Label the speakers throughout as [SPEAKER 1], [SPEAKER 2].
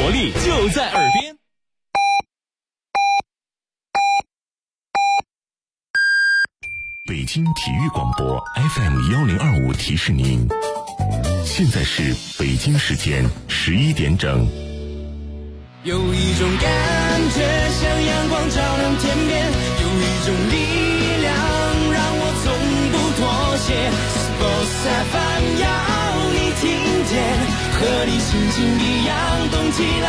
[SPEAKER 1] 活力就在耳边。
[SPEAKER 2] 北京体育广播 FM1025 提示您，现在是北京时间11点整。
[SPEAKER 3] 有一种感觉像阳光照亮天边，有一种力量让我从不妥协。Sports FM 要你听见，和你心情一样动起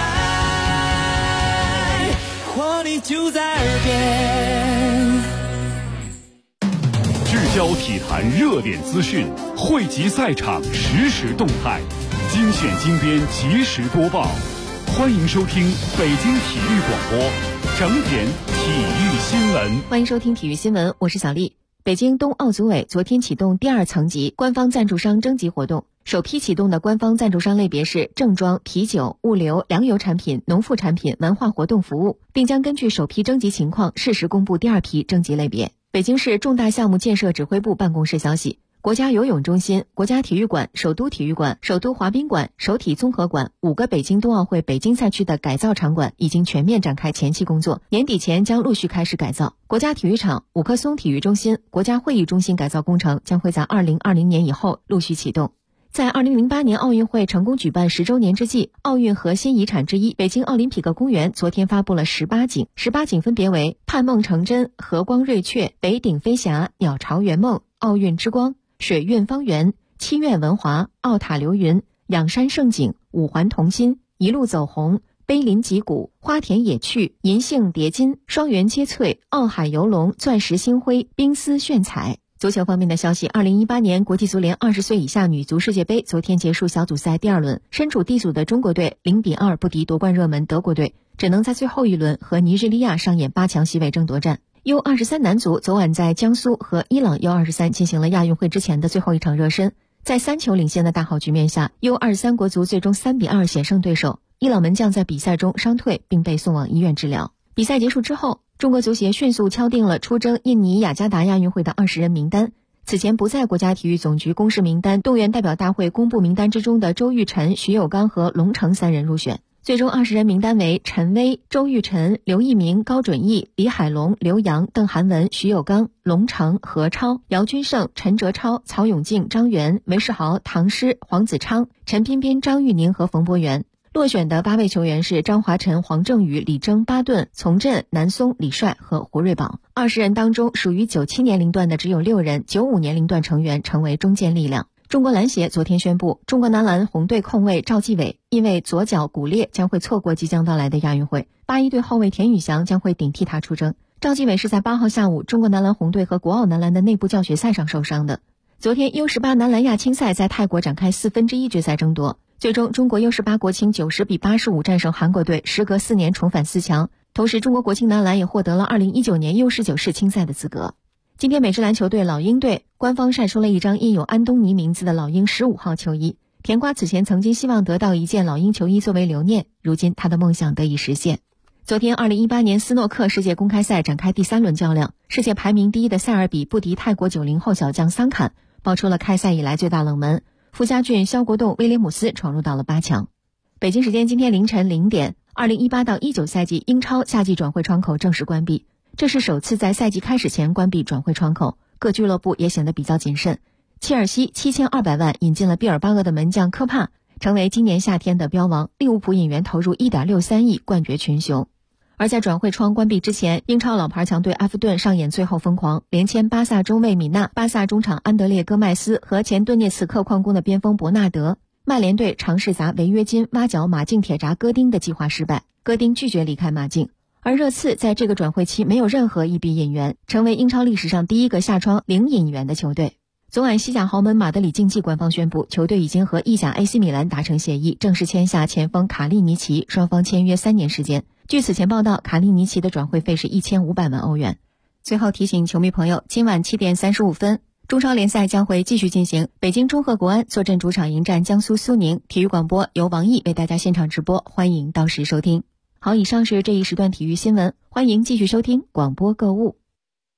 [SPEAKER 3] 来，活力就在耳边。
[SPEAKER 4] 聚焦体坛热点资讯，汇集赛场实时动态，精选精编及时播报。欢迎收听北京体育广播整点体育新闻。
[SPEAKER 5] 欢迎收听体育新闻，我是小丽。北京冬奥组委昨天启动第二层级官方赞助商征集活动，首批启动的官方赞助商类别是正装、啤酒、物流、粮油产品、农副产品、文化活动服务，并将根据首批征集情况适时公布第二批征集类别。北京市重大项目建设指挥部办公室消息，国家游泳中心、国家体育馆、首都体育馆、首都滑冰馆、首体综合馆5个北京冬奥会北京赛区的改造场馆已经全面展开前期工作，年底前将陆续开始改造。国家体育场、五棵松体育中心、国家会议中心改造工程将会在2020年以后陆续启动。在2008年奥运会成功举办10周年之际，奥运核心遗产之一北京奥林匹克公园昨天发布了18景分别为盼梦成真、和光瑞雀、北顶飞霞、鸟巢圆梦、奥运之光、水韵方圆、七院文华、奥塔流云、仰山胜景、五环同心、一路走红、碑林脊骨、花田野趣、银杏叠金、双园接翠、奥海游龙、钻石星辉、冰丝炫彩。足球方面的消息，2018年国际足联20岁以下女足世界杯昨天结束小组赛第二轮，身处 D 组的中国队0-2不敌夺冠热门德国队，只能在最后一轮和尼日利亚上演8强席位争夺战。U23 男足昨晚在江苏和伊朗 U23 进行了亚运会之前的最后一场热身，在3球领先的大好局面下， U23 国足最终3-2险胜对手。伊朗门将在比赛中伤退并被送往医院治疗。比赛结束之后，中国足协迅速敲定了出征印尼雅加达亚运会的20人名单。此前不在国家体育总局公示名单动员代表大会公布名单之中的周玉晨、徐有刚和龙成3人入选。最终20人名单为陈薇、周玉晨、刘一鸣、高准翼、李海龙、刘洋、邓涵文、徐有刚、龙成、何超、姚军胜、陈哲超、曹永静、张元、韦世豪、唐诗、黄子昌、陈彬彬、张玉宁和冯博元。落选的8位球员是张华晨、黄正宇、李征、巴顿、丛振、南松、李帅和胡瑞宝。20人当中，属于97年龄段的只有6人，95年龄段成员成为中坚力量。中国篮协昨天宣布，中国男篮红队控卫赵继伟因为左脚骨裂将会错过即将到来的亚运会，81队后卫田宇翔将会顶替他出征。赵继伟是在8号下午中国男篮红队和国奥男篮的内部教学赛上受伤的。昨天 U18 男篮亚青赛在泰国展开1/4决赛争夺，最终中国 U18 国青90-85战胜韩国队，时隔4年重返4强。同时中国国青男篮也获得了2019年 U19 世青赛的资格。今天美式篮球队老鹰队官方晒出了一张印有安东尼名字的老鹰15号球衣。甜瓜此前曾经希望得到一件老鹰球衣作为留念，如今他的梦想得以实现。昨天2018年斯诺克世界公开赛展开第3轮较量，世界排名第1的塞尔比不敌泰国90后小将桑坎，爆出了开赛以来最大冷门。傅家俊、肖国栋、威廉姆斯闯入到了8强。北京时间今天凌晨0点，2018到19赛季英超夏季转会窗口正式关闭，这是首次在赛季开始前关闭转会窗口，各俱乐部也显得比较谨慎。切尔西7200万引进了毕尔巴鄂的门将科帕，成为今年夏天的标王。利物浦引援投入1.63亿冠绝群雄。而在转会窗关闭之前，英超老牌强队埃弗顿上演最后疯狂，连签巴萨中卫米纳、巴萨中场安德烈戈麦斯和前顿涅茨克矿工的边锋伯纳德。曼联队尝试砸违约金挖角马竞铁闸戈丁的计划失败，戈丁拒绝离开马竞。而热刺在这个转会期没有任何一笔引援，成为英超历史上第1个下窗0引援的球队。昨晚西甲豪门马德里竞技官方宣布，球队已经和意甲 AC 米兰达成协议，正式签下前锋卡利尼奇，双方签约3年时间。据此前报道，卡利尼奇的转会费是1500万欧元。最后提醒球迷朋友，今晚7点35分，中超联赛将会继续进行，北京中赫国安坐镇主场迎战江苏苏宁。体育广播由王毅为大家现场直播，欢迎到时收听。好，以上是这一时段体育新闻，欢迎继续收听广播购物。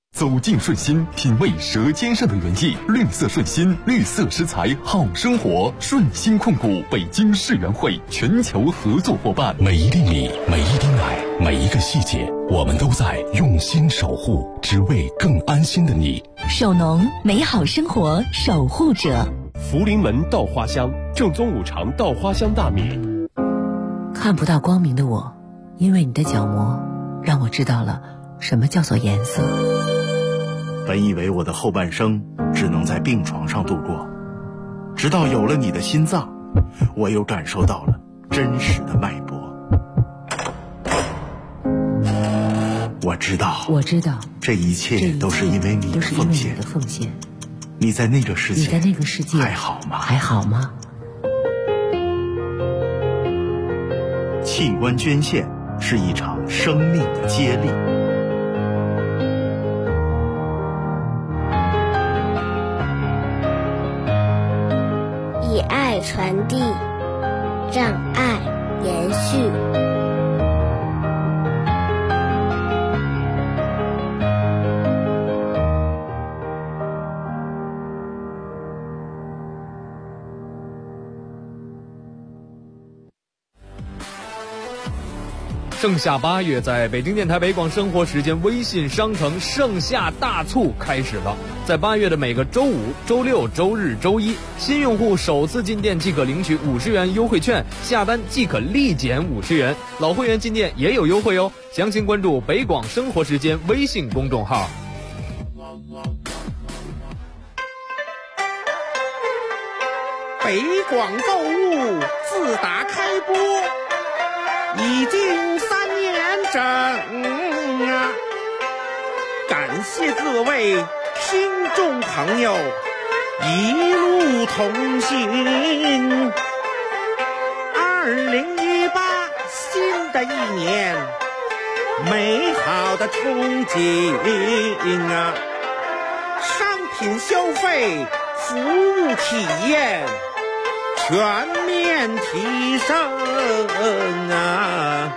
[SPEAKER 1] 走进顺心，品味舌尖上的原意。绿色顺心，绿色食材，好生活。顺心控股北京世园会全球合作伙伴。
[SPEAKER 2] 每一粒米，每一滴奶，每一个细节，我们都在用心守护，只为更安心的你。
[SPEAKER 6] 首农，美好生活守护者。
[SPEAKER 7] 福临门稻花香，正宗五常稻花香大米。
[SPEAKER 6] 看不到光明的我，因为你的角膜，让我知道了什么叫做颜色。
[SPEAKER 8] 本以为我的后半生只能在病床上度过，直到有了你的心脏，我又感受到了真实的脉搏。我知道，这一切都是因为你的奉献。你在那个世界还好吗？器官捐献是一场生命的接力。
[SPEAKER 9] 以爱传递，让爱延续。
[SPEAKER 10] 盛夏8月，在北京电台北广生活时间微信商城盛夏大促开始了。在8月的每个周五、周六、周日、周一，新用户首次进店即可领取50元优惠券，下单即可立减50元。老会员进店也有优惠哦。详情关注北广生活时间微信公众号。
[SPEAKER 11] 北广购物自打开播已经3年整啊！感谢各位听众朋友一路同行。2018新的一年，美好的憧憬啊！商品消费、服务体验全面提升啊！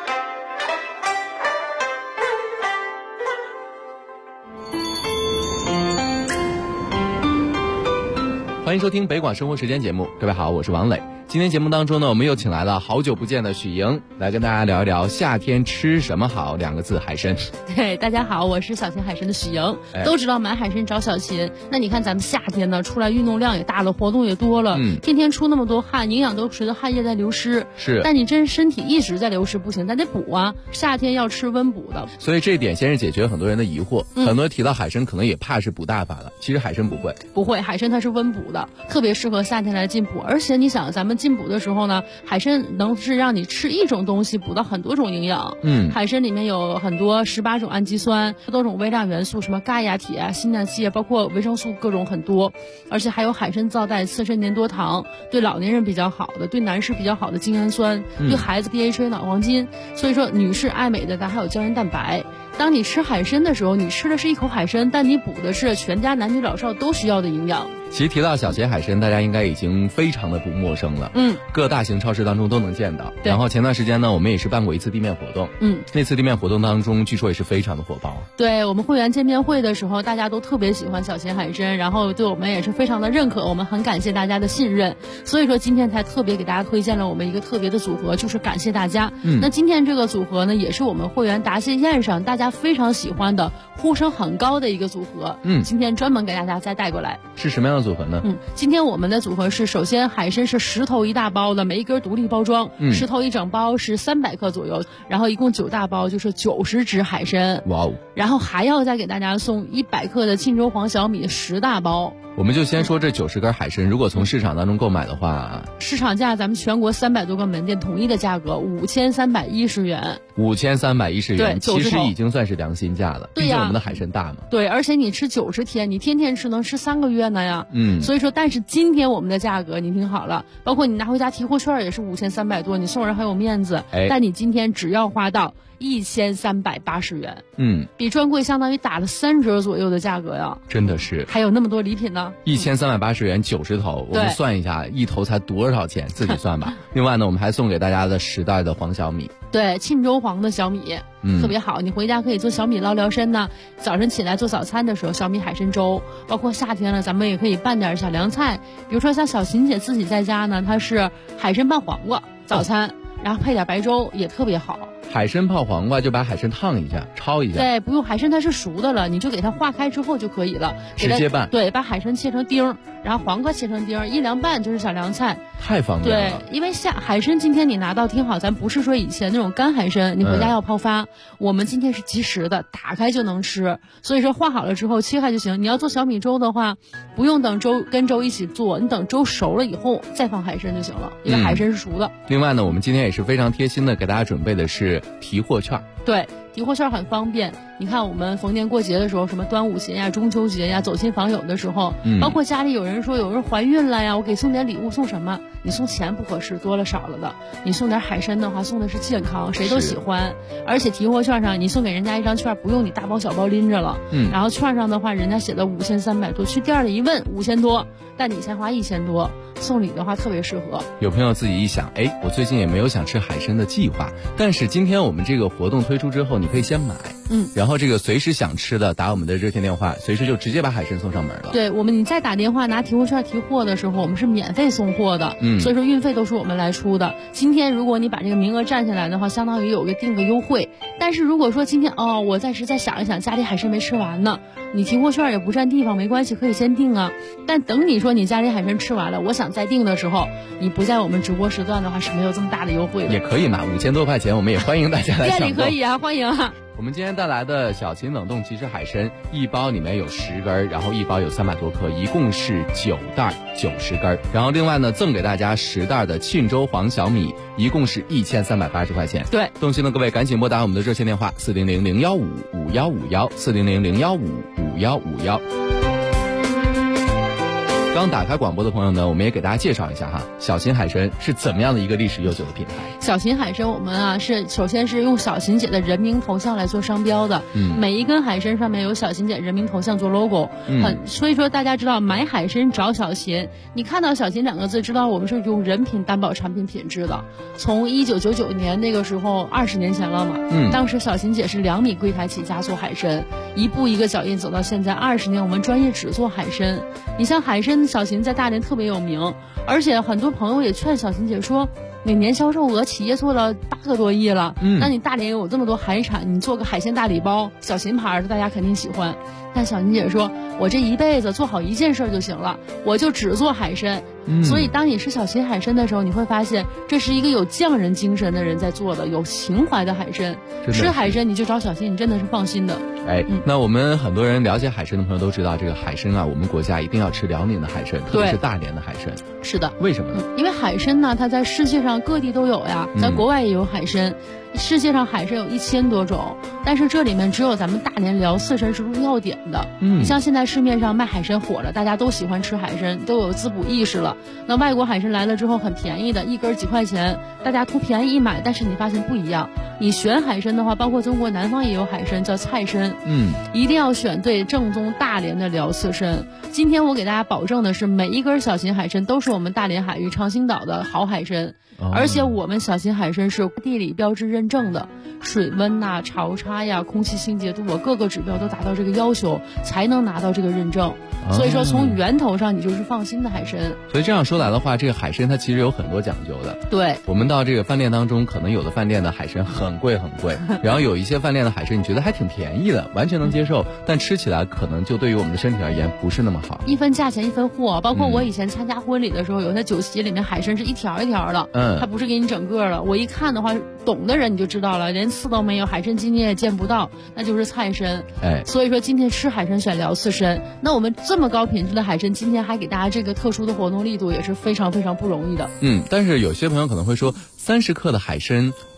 [SPEAKER 12] 欢迎收听北广生活时间节目，各位好，我是王磊。今天节目当中呢，我们又请来了好久不见的许莹，来跟大家聊一聊夏天吃什么好2个字，海参。
[SPEAKER 13] 对，大家好，我是小秦海参的许莹。都知道买海参找小秦，那你看咱们夏天呢，出来运动量也大了，活动也多了，天天出那么多汗，营养都随着汗液在流失。
[SPEAKER 12] 是，
[SPEAKER 13] 但你真身体一直在流失不行，咱得补啊。夏天要吃温补的，
[SPEAKER 12] 所以这一点先是解决很多人的疑惑。很多人提到海参，可能也怕是补大法了，其实海参不会，海参它是温补的，特别适合夏天来进补。而且你想，咱们进补的时候呢，海参能是让你吃一种东西补到很多种营养。海参里面有很多18种氨基酸，多种微量元素，什么钙呀、铁啊、锌呐、硒啊，包括维生素各种很多。而且还有海参皂带刺身粘多糖，对老年人比较好的，对男士比较好的精氨酸，对孩子 DHA 脑黄金。所以说女士爱美的，咱还有胶原蛋白。当你吃海参的时候，你吃的是一口海参，但你补的是全家男女老少都需要的营养。 其实提到小秦海参，大家应该已经非常的不陌生了。各大型超市当中都能见到。然后前段时间呢，我们也是办过一次地面活动。那次地面活动当中，据说也是非常的火爆。
[SPEAKER 13] 对，我们会员见面会的时候，大家都特别喜欢小秦海参，然后对我们也是非常的认可，我们很感谢大家的信任。所以说今天才特别给大家推荐了我们一个特别的组合，就是感谢大家。那今天这个组合呢，也是我们会员答谢宴上大家非常喜欢的、呼声很高的一个组合。今天专门给大家再带过来。
[SPEAKER 12] 是什么样的组合呢？
[SPEAKER 13] 今天我们的组合是，首先海参是10头1大包的，每一根独立包装，10头1整包是300克左右，然后一共9大包就是90只海参。
[SPEAKER 12] 哇哦！
[SPEAKER 13] 然后还要再给大家送100克的沁州黄小米10大包。
[SPEAKER 12] 我们就先说这90根海参，如果从市场当中购买的话，
[SPEAKER 13] 市场价咱们全国300多个门店统一的价格5310元。
[SPEAKER 12] 5310元，
[SPEAKER 13] 对，
[SPEAKER 12] 其实已经算是良心价了。
[SPEAKER 13] 对呀，
[SPEAKER 12] 毕竟我们的海参大嘛。
[SPEAKER 13] 对，而且你吃90天，你天天吃能吃3个月呢呀。所以说，但是今天我们的价格你听好了，包括你拿回家提货券也是5300多，你送人很有面子。但你今天只要花到
[SPEAKER 12] 1380元，比专柜相当于打了3折左右的价格呀，
[SPEAKER 14] 真的是。
[SPEAKER 12] 还有那么多礼品呢
[SPEAKER 14] ，1380元90头，我们算一下一头才多少钱，自己算吧。另外呢，我们还送给大家的10袋的黄小米，
[SPEAKER 12] 对，沁州黄的小米，特别好，你回家可以做小米捞身呢。早晨起来做早餐的时候，小米海参粥，包括夏天了，咱们也可以拌点小凉菜，比如说像小琴姐自己在家呢，她是海参拌黄瓜早餐，然后配点白粥也特别好。
[SPEAKER 14] 海参泡黄瓜就把海参烫一下，焯一下。
[SPEAKER 12] 对，不用，海参它是熟的了，你就给它化开之后就可以了，
[SPEAKER 14] 直接拌。
[SPEAKER 12] 对，把海参切成丁，然后黄瓜切成丁，一凉拌就是小凉菜，
[SPEAKER 14] 太方便了。
[SPEAKER 12] 对，因为海参今天你拿到挺好，咱不是说以前那种干海参，你回家要泡发，我们今天是即食的，打开就能吃。所以说化好了之后切开就行。你要做小米粥的话，不用等粥跟粥一起做，你等粥熟了以后再放海参就行了，因为海参是熟的。
[SPEAKER 14] 另外呢，我们今天也是非常贴心的给大家准备的是提货券。
[SPEAKER 12] 对，提货券很方便。你看我们逢年过节的时候，什么端午节呀、中秋节呀，走亲访友的时候，包括家里有人说有人怀孕了呀，我给送点礼物，送什么？你送钱不合适，多了少了的。你送点海参的话，送的是健康，谁都喜欢。而且提货券上你送给人家一张券，不用你大包小包拎着了。然后券上的话，人家写的5300多，去店里一问5000多，但你先花1000多，送礼的话特别适合。
[SPEAKER 14] 有朋友自己一想，我最近也没有想吃海参的计划，但是今天我们这个活动推出之后，你可以先买，然后这个随时想吃的打我们的热线电话，随时就直接把海参送上门了。
[SPEAKER 12] 对，你再打电话拿提货券提货的时候，我们是免费送货的，所以说运费都是我们来出的。今天如果你把这个名额占下来的话，相当于有个定个优惠。但是如果说今天我暂时再想一想，家里海参没吃完呢，你提货券也不占地方，没关系，可以先订啊。但等你说你家里海参吃完了，我想再订的时候，你不在我们直播时段的话是没有这么大的优惠的。
[SPEAKER 14] 也可以嘛，5000多块钱，我们也欢迎大家来抢购。
[SPEAKER 12] 店里可以啊，欢迎啊。
[SPEAKER 14] 我们今天带来的小秦冷冻即食海参，一包里面有10根，然后一包有300多克，一共是9袋90根。然后另外呢，赠给大家10袋的沁州黄小米，一共是1380块钱。
[SPEAKER 12] 对，
[SPEAKER 14] 动心的各位赶紧拨打我们的热线电话400-015-5151，400-015-5151。刚打开广播的朋友呢，我们也给大家介绍一下哈，小秦海参是怎么样的一个历史悠久的品牌。
[SPEAKER 12] 小秦海参我们首先是用小秦姐的人名头像来做商标的，每一根海参上面有小秦姐人名头像做 logo，所以说大家知道买海参找小秦，你看到小秦2个字，知道我们是用人品担保产品品质的。从1999年那个时候20年前了嘛，当时小秦姐是2米柜台起家做海参，一步一个脚印走到现在20年，我们专业只做海参。你像海参小秦在大连特别有名，而且很多朋友也劝小秦姐说，每年销售额企业做了8个多亿了，那你大连有这么多海产，你做个海鲜大礼包，小秦牌的大家肯定喜欢。但小秦姐说，我这一辈子做好一件事就行了，我就只做海参。所以当你吃小秦海参的时候，你会发现这是一个有匠人精神的人在做的，有情怀的海参。吃海参你就找小秦，你真的是放心的。
[SPEAKER 14] 那我们很多人了解海参的朋友都知道，这个海参我们国家一定要吃辽宁的海参，特别是大连的海参。
[SPEAKER 12] 是的。
[SPEAKER 14] 为什么呢？
[SPEAKER 12] 因为海参呢，它在世界上各地都有呀，在国外也有海参。世界上海参有1000多种，但是这里面只有咱们大连辽四参是入药典的。你像现在市面上卖海参火了，大家都喜欢吃海参，都有滋补意识了。那外国海参来了之后很便宜的，一根几块钱，大家图便宜一买，但是你发现不一样。你选海参的话，包括中国南方也有海参叫菜参，一定要选对正宗大连的辽四参。今天我给大家保证的是，每一根小秦海参都是我们大连海域长兴岛的好海参。而且我们小秦海参是地理标志认证的，水温潮差呀、空气清洁度各个指标都达到这个要求，才能拿到这个认证。所以说从源头上你就是放心的海参。
[SPEAKER 14] 所以这样说来的话，这个海参它其实有很多讲究的。
[SPEAKER 12] 对，
[SPEAKER 14] 我们到这个饭店当中，可能有的饭店的海参很贵很贵，然后有一些饭店的海参你觉得还挺便宜的，完全能接受，但吃起来可能就对于我们的身体而言不是那么好。
[SPEAKER 12] 一分价钱一分货，包括我以前参加婚礼的时候，有些酒席里面海参是一条一条的，它不是给你整个的。我一看的话，懂的人你就知道了，连刺都没有，海参筋你也见不到，那就是菜参。所以说今天吃海参选辽四参，那我们这么高品质的海参，今天还给大家这个特殊的活动力度，也是非常非常不容易的。
[SPEAKER 14] 但是有些朋友可能会说，30克的海参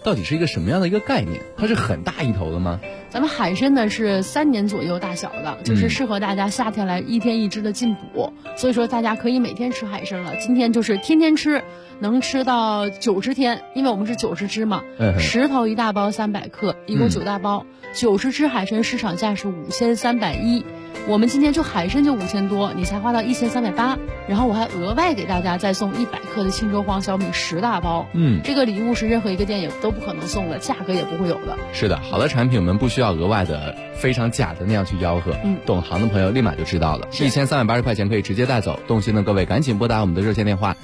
[SPEAKER 14] 到底是一个什么样的一个概念？它是很大一头的吗？
[SPEAKER 12] 咱们海参呢是3年左右大小的，就是适合大家夏天来1天1只的进补，所以说大家可以每天吃海参了。今天就是天天吃，能吃到90天，因为我们是90只嘛，10头1大包300克，一共9大包，90只海参市场价是5310，我们今天就海参就5000多，你才花到1380，然后我还额外给大家再送100克的庆州黄小米10大包，这个礼物是任何一个店也都不可能送的，价格也不会有的。
[SPEAKER 14] 是的，好的产品我们不需要额外的非常假的那样去吆喝，懂行的朋友立马就知道了，1380块钱可以直接带走。动心的各位赶紧拨打我们的热线电话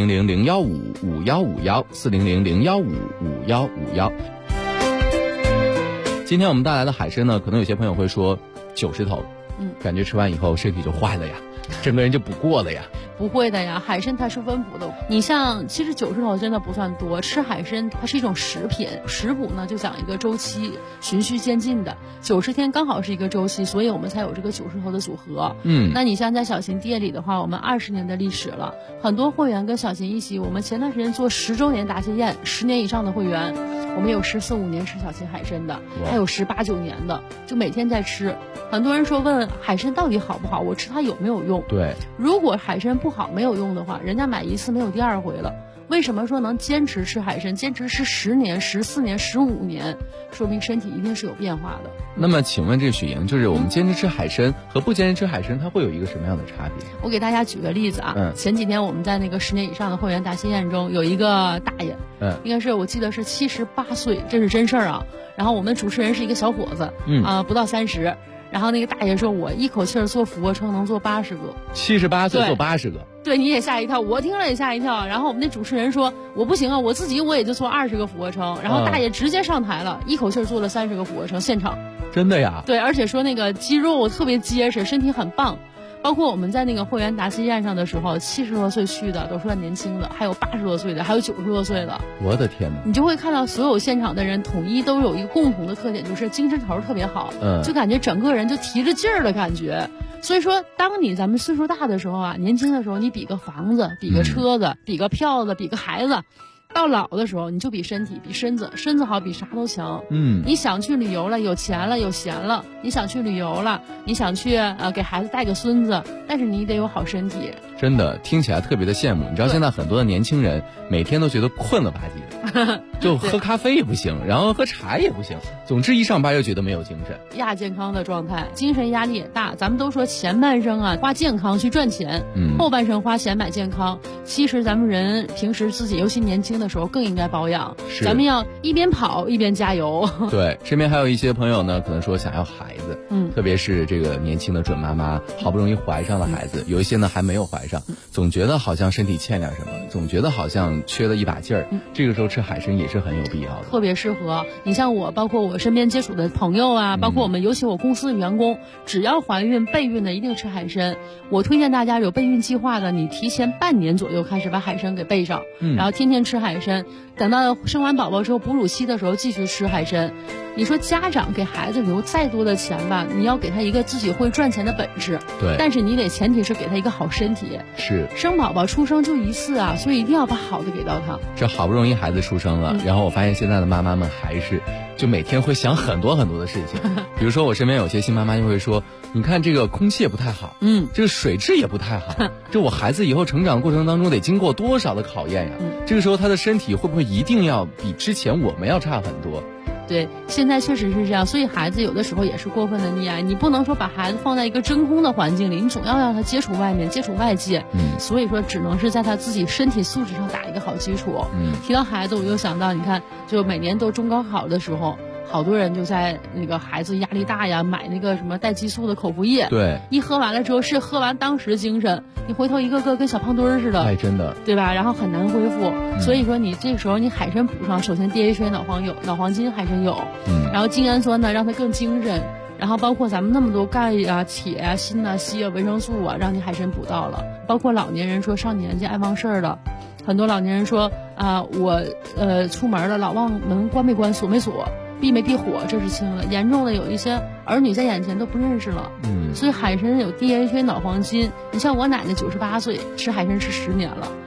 [SPEAKER 14] 400-015-5151，400-015-5151。今天我们带来的海参呢，可能有些朋友会说90头，感觉吃完以后身体就坏了呀，整个人就不过了呀。
[SPEAKER 12] 不会的呀，海参它是温补的。你像其实90头真的不算多，吃海参它是一种食品，食补呢就讲一个周期，循序渐进的，90天刚好是一个周期，所以我们才有这个90头的组合。那你像在小琴店里的话，我们20年的历史了，很多会员跟小琴一起，我们前段时间做10周年答谢宴，10年以上的会员，我们有14、15年吃小琴海参的，还有18、19年的，就每天在吃。很多人说问海参到底好不好，我吃它有没有用？
[SPEAKER 14] 对，
[SPEAKER 12] 如果海参不好没有用的话，人家买1次没有第2回了。为什么说能坚持吃海参，坚持吃10年、14年、15年，说明身体一定是有变化的。
[SPEAKER 14] 那么请问这许莹，就是我们坚持吃海参和不坚持吃海参，它会有一个什么样的差别？
[SPEAKER 12] 我给大家举个例子啊，前几天我们在那个10年以上的会员答谢宴中，有一个大爷，应该是我记得是78岁，这是真事儿啊。然后我们主持人是一个小伙子，不到30。然后那个大爷说，我一口气做俯卧撑能做80个。
[SPEAKER 14] 78岁做80个，
[SPEAKER 12] 对，你也吓一跳，我听了也吓一跳。然后我们那主持人说，我不行啊，我自己也就做20个俯卧撑。然后大爷直接上台了，一口气做了30个俯卧撑，现场。
[SPEAKER 14] 真的呀？
[SPEAKER 12] 对，而且说那个肌肉特别结实，身体很棒。包括我们在那个会员答谢宴上的时候，70多岁去的都算年轻的，还有80多岁的，还有90多岁的。
[SPEAKER 14] 我的天哪！
[SPEAKER 12] 你就会看到所有现场的人统一都有一个共同的特点，就是精神头特别好，就感觉整个人就提着劲儿的感觉。所以说，当咱们岁数大的时候啊，年轻的时候你比个房子，比个车子，比个票子，比个孩子。到老的时候，你就比身体，比身子好，比啥都强。你想去旅游了，有钱了，有闲了，你想去旅游了，你想去给孩子带个孙子，但是你得有好身体。
[SPEAKER 14] 真的听起来特别的羡慕。你知道现在很多的年轻人每天都觉得困了吧唧的，就喝咖啡也不行，然后喝茶也不行，总之一上班就觉得没有精神，
[SPEAKER 12] 亚健康的状态，精神压力也大。咱们都说前半生啊花健康去赚钱，后半生花钱买健康。其实咱们人平时自己尤其年轻的时候更应该保养，咱们要一边跑一边加油。
[SPEAKER 14] 对，身边还有一些朋友呢，可能说想要孩子，特别是这个年轻的准妈妈，好不容易怀上了孩子，有一些呢还没有怀上，总觉得好像身体欠点什么，总觉得好像缺了一把劲儿，这个时候吃海参也是很有必要的，
[SPEAKER 12] 特别适合。你像我，包括我身边接触的朋友啊，包括我们尤其我公司的员工，只要怀孕备孕的一定吃海参。我推荐大家有备孕计划的，你提前半年左右开始把海参给备上，然后天天吃海参，等到生完宝宝之后哺乳期的时候继续吃海参。你说家长给孩子留再多的钱吧，你要给他一个自己会赚钱的本事，
[SPEAKER 14] 对，
[SPEAKER 12] 但是你得前提是给他一个好身体。
[SPEAKER 14] 是，
[SPEAKER 12] 生宝宝出生就一次啊，所以一定要把好的给到他。
[SPEAKER 14] 这好不容易孩子出生了，然后我发现现在的妈妈们还是就每天会想很多很多的事情。比如说我身边有些新妈妈就会说，你看这个空气也不太好，这个水质也不太好，这我孩子以后成长过程当中得经过多少的考验呀，这个时候他的身体会不会一定要比之前我们要差很多？
[SPEAKER 12] 对，现在确实是这样，所以孩子有的时候也是过分的溺爱，你不能说把孩子放在一个真空的环境里，你总要让他接触外面，接触外界，所以说只能是在他自己身体素质上打一个好基础。提到孩子，我又想到，你看，就每年都中高考的时候，好多人就在那个孩子压力大呀，买那个什么带激素的口服液，
[SPEAKER 14] 对，
[SPEAKER 12] 一喝完了之后是喝完当时精神，你回头一个个跟小胖墩儿似的，
[SPEAKER 14] 哎，真的，
[SPEAKER 12] 对吧？然后很难恢复，所以说你这个时候你海参补上，首先 DHA 脑黄金海参有，然后精氨酸呢让它更精神，然后包括咱们那么多钙啊、铁啊、锌啊、硒啊、维生素啊，让你海参补到了。包括老年人说上年纪爱忘事儿了，很多老年人说我出门了老忘门关没关锁没锁。避没避火，这是轻了。严重的有一些儿女在眼前都不认识了。所以海参有 DHA 脑黄金。你像我奶奶98岁，吃海参吃10年了。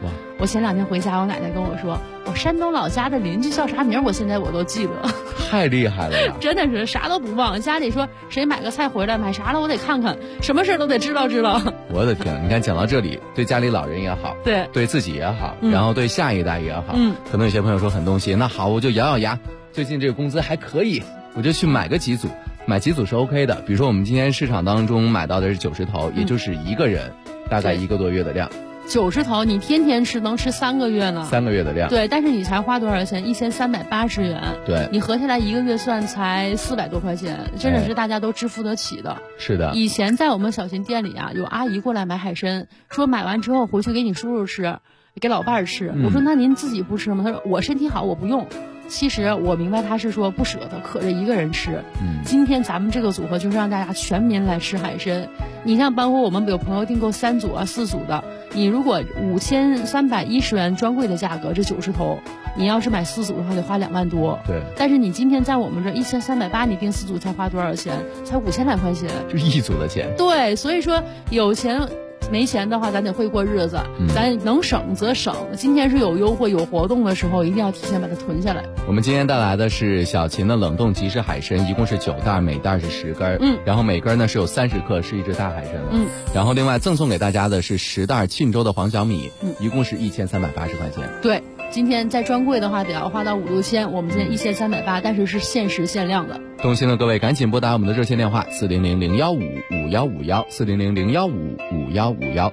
[SPEAKER 13] 我前2天回家，我奶奶跟我说，我山东老家的邻居叫啥名，我现在我都记得。
[SPEAKER 14] 太厉害了呀！
[SPEAKER 13] 真的是啥都不忘。家里说谁买个菜回来，买啥了我得看看，什么事都得知道。
[SPEAKER 14] 我的天，你看讲到这里，对家里老人也好，对自己也好，然后对下一代也好，可能有些朋友说很动心，那好，我就咬咬牙，最近这个工资还可以，我就去买个几组。买几组是 OK 的，比如说我们今天市场当中买到的是90头，也就是一个人大概1个多月的量。
[SPEAKER 13] 90头你天天吃能吃3个月呢，3
[SPEAKER 14] 个月的量。
[SPEAKER 13] 对，但是你才花多少钱？1380元。
[SPEAKER 14] 对，
[SPEAKER 13] 你合下来1个月算才400多块钱，真的是大家都支付得起的。
[SPEAKER 14] 是的。
[SPEAKER 13] 以前在我们小秦店里啊，有阿姨过来买海参，说买完之后回去给你叔叔吃，给老伴儿吃。我说那您自己不吃吗？他说我身体好，我不用。其实我明白他是说不舍得，可着一个人吃。今天咱们这个组合就是让大家全民来吃海参。你像包括我们有朋友订购3组啊、4组的，你如果5310元专柜的价格，这90头，你要是买4组的话得花2万多。
[SPEAKER 14] 对。
[SPEAKER 13] 但是你今天在我们这1380，你订4组才花多少钱？才5000来块钱。
[SPEAKER 14] 就1组的钱。
[SPEAKER 13] 对，所以说有钱。没钱的话，咱得会过日子，咱能省则省。今天是有优惠、有活动的时候，一定要提前把它囤下来。
[SPEAKER 14] 我们今天带来的是小秦的冷冻即食海参，一共是9袋，每袋是10根，然后每根呢是有30克，是一只大海参了。然后另外赠送给大家的是10袋沁州的黄小米，一共是1380块钱。
[SPEAKER 13] 对，今天在专柜的话得要花到5、6千，我们今天1380，但是是限时限量的。
[SPEAKER 14] 动心的各位赶紧拨打我们的热线电话400-015-5151，400-015-5151。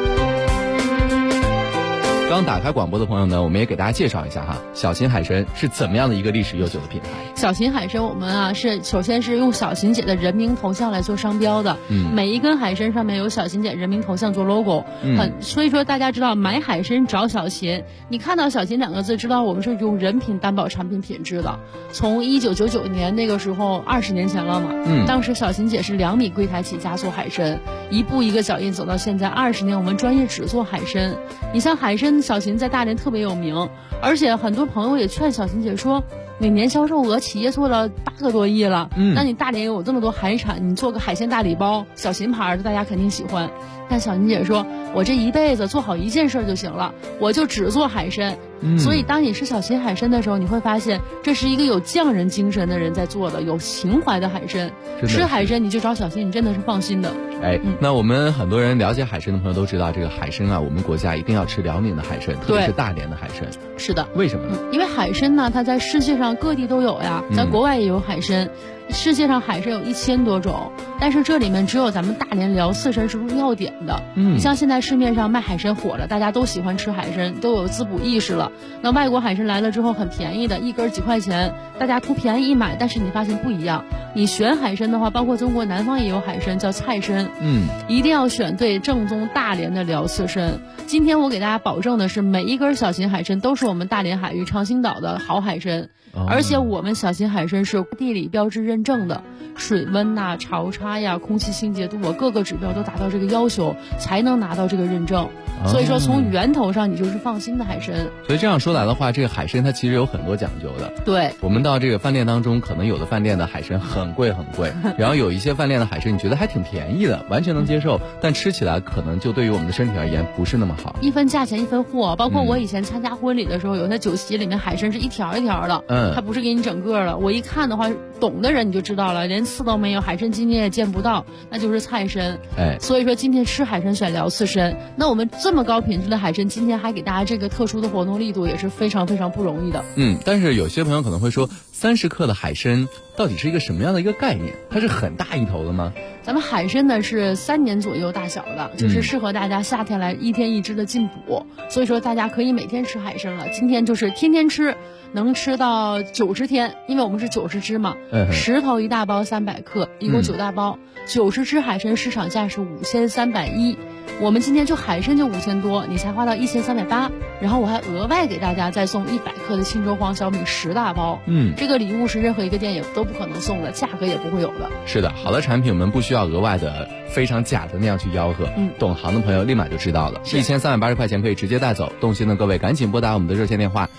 [SPEAKER 14] 刚打开广播的朋友呢，我们也给大家介绍一下哈，小秦海参是怎么样的一个历史悠久的品牌。
[SPEAKER 13] 小秦海参我们啊是首先是用小秦姐的人名头像来做商标的，每一根海参上面有小秦姐人名头像做 logo，所以说大家知道买海参找小秦，你看到小秦2个字，知道我们是用人品担保产品品质的。从1999年那个时候20年前了嘛，当时小秦姐是2米柜台起家做海参，一步一个脚印走到现在20年，我们专业只做海参。你像海参，小秦在大连特别有名，而且很多朋友也劝小秦姐说，每年销售额企业做了8个多亿了，那你大连有这么多海产，你做个海鲜大礼包，小秦牌的大家肯定喜欢。但小秦姐说，我这一辈子做好一件事就行了，我就只做海参。所以当你吃小秦海参的时候，你会发现这是一个有匠人精神的人在做的，有情怀的海参。吃海参你就找小秦，你真的是放心的。
[SPEAKER 14] 那我们很多人了解海参的朋友都知道，这个海参啊，我们国家一定要吃辽宁的海参，特别是大连的海参。
[SPEAKER 13] 是的。
[SPEAKER 14] 为什么呢？
[SPEAKER 13] 因为海参呢，它在世界上各地都有呀，咱国外也有海参。世界上海参有1000多种，但是这里面只有咱们大连辽刺参是入药典的。你像现在市面上卖海参火了，大家都喜欢吃海参，都有滋补意识了。那外国海参来了之后很便宜的，一根几块钱，大家图便宜一买，但是你发现不一样。你选海参的话，包括中国南方也有海参叫菜参，一定要选对正宗大连的辽刺参。今天我给大家保证的是，每一根小秦海参都是我们大连海域长兴岛的好海参。而且我们小秦海参是地理标志认证的，水温呐、潮差呀、空气清洁度啊，各个指标都达到这个要求，才能拿到这个认证。所以说从源头上你就是放心的海参。
[SPEAKER 14] 所以这样说来的话，这个海参它其实有很多讲究的。
[SPEAKER 13] 对，
[SPEAKER 14] 我们到这个饭店当中，可能有的饭店的海参很贵很贵，然后有一些饭店的海参你觉得还挺便宜的，完全能接受，但吃起来可能就对于我们的身体而言不是那么好。
[SPEAKER 13] 一分价钱一分货，包括我以前参加婚礼的时候，有些酒席里面海参是一条一条的，它不是给你整个的。我一看的话，懂的人你就知道了，连刺都没有，海参今天也见不到，那就是菜参。所以说今天吃海参选辽刺参，那我们这么高品质的海参，今天还给大家这个特殊的活动力度，也是非常非常不容易的。
[SPEAKER 14] 但是有些朋友可能会说，30克的海参到底是一个什么样的一个概念？它是很大一头的吗？
[SPEAKER 13] 咱们海参呢是3年左右大小的，就是适合大家夏天来1天1只的进补，所以说大家可以每天吃海参了。今天就是天天吃，能吃到90天，因为我们是90只嘛，10头1大包300克，一共9大包，90只海参市场价是5310，我们今天就海参就5000多，你才花到1380，然后我还额外给大家再送100克的沁州黄小米10大包，这个礼物是任何一个店也都不可能送的，价格也不会有的。
[SPEAKER 14] 是的，好的产品我们不需要额外的非常假的那样去吆喝，懂行的朋友立马就知道了，1380块钱可以直接带走。动心的各位赶紧拨打我们的热线电话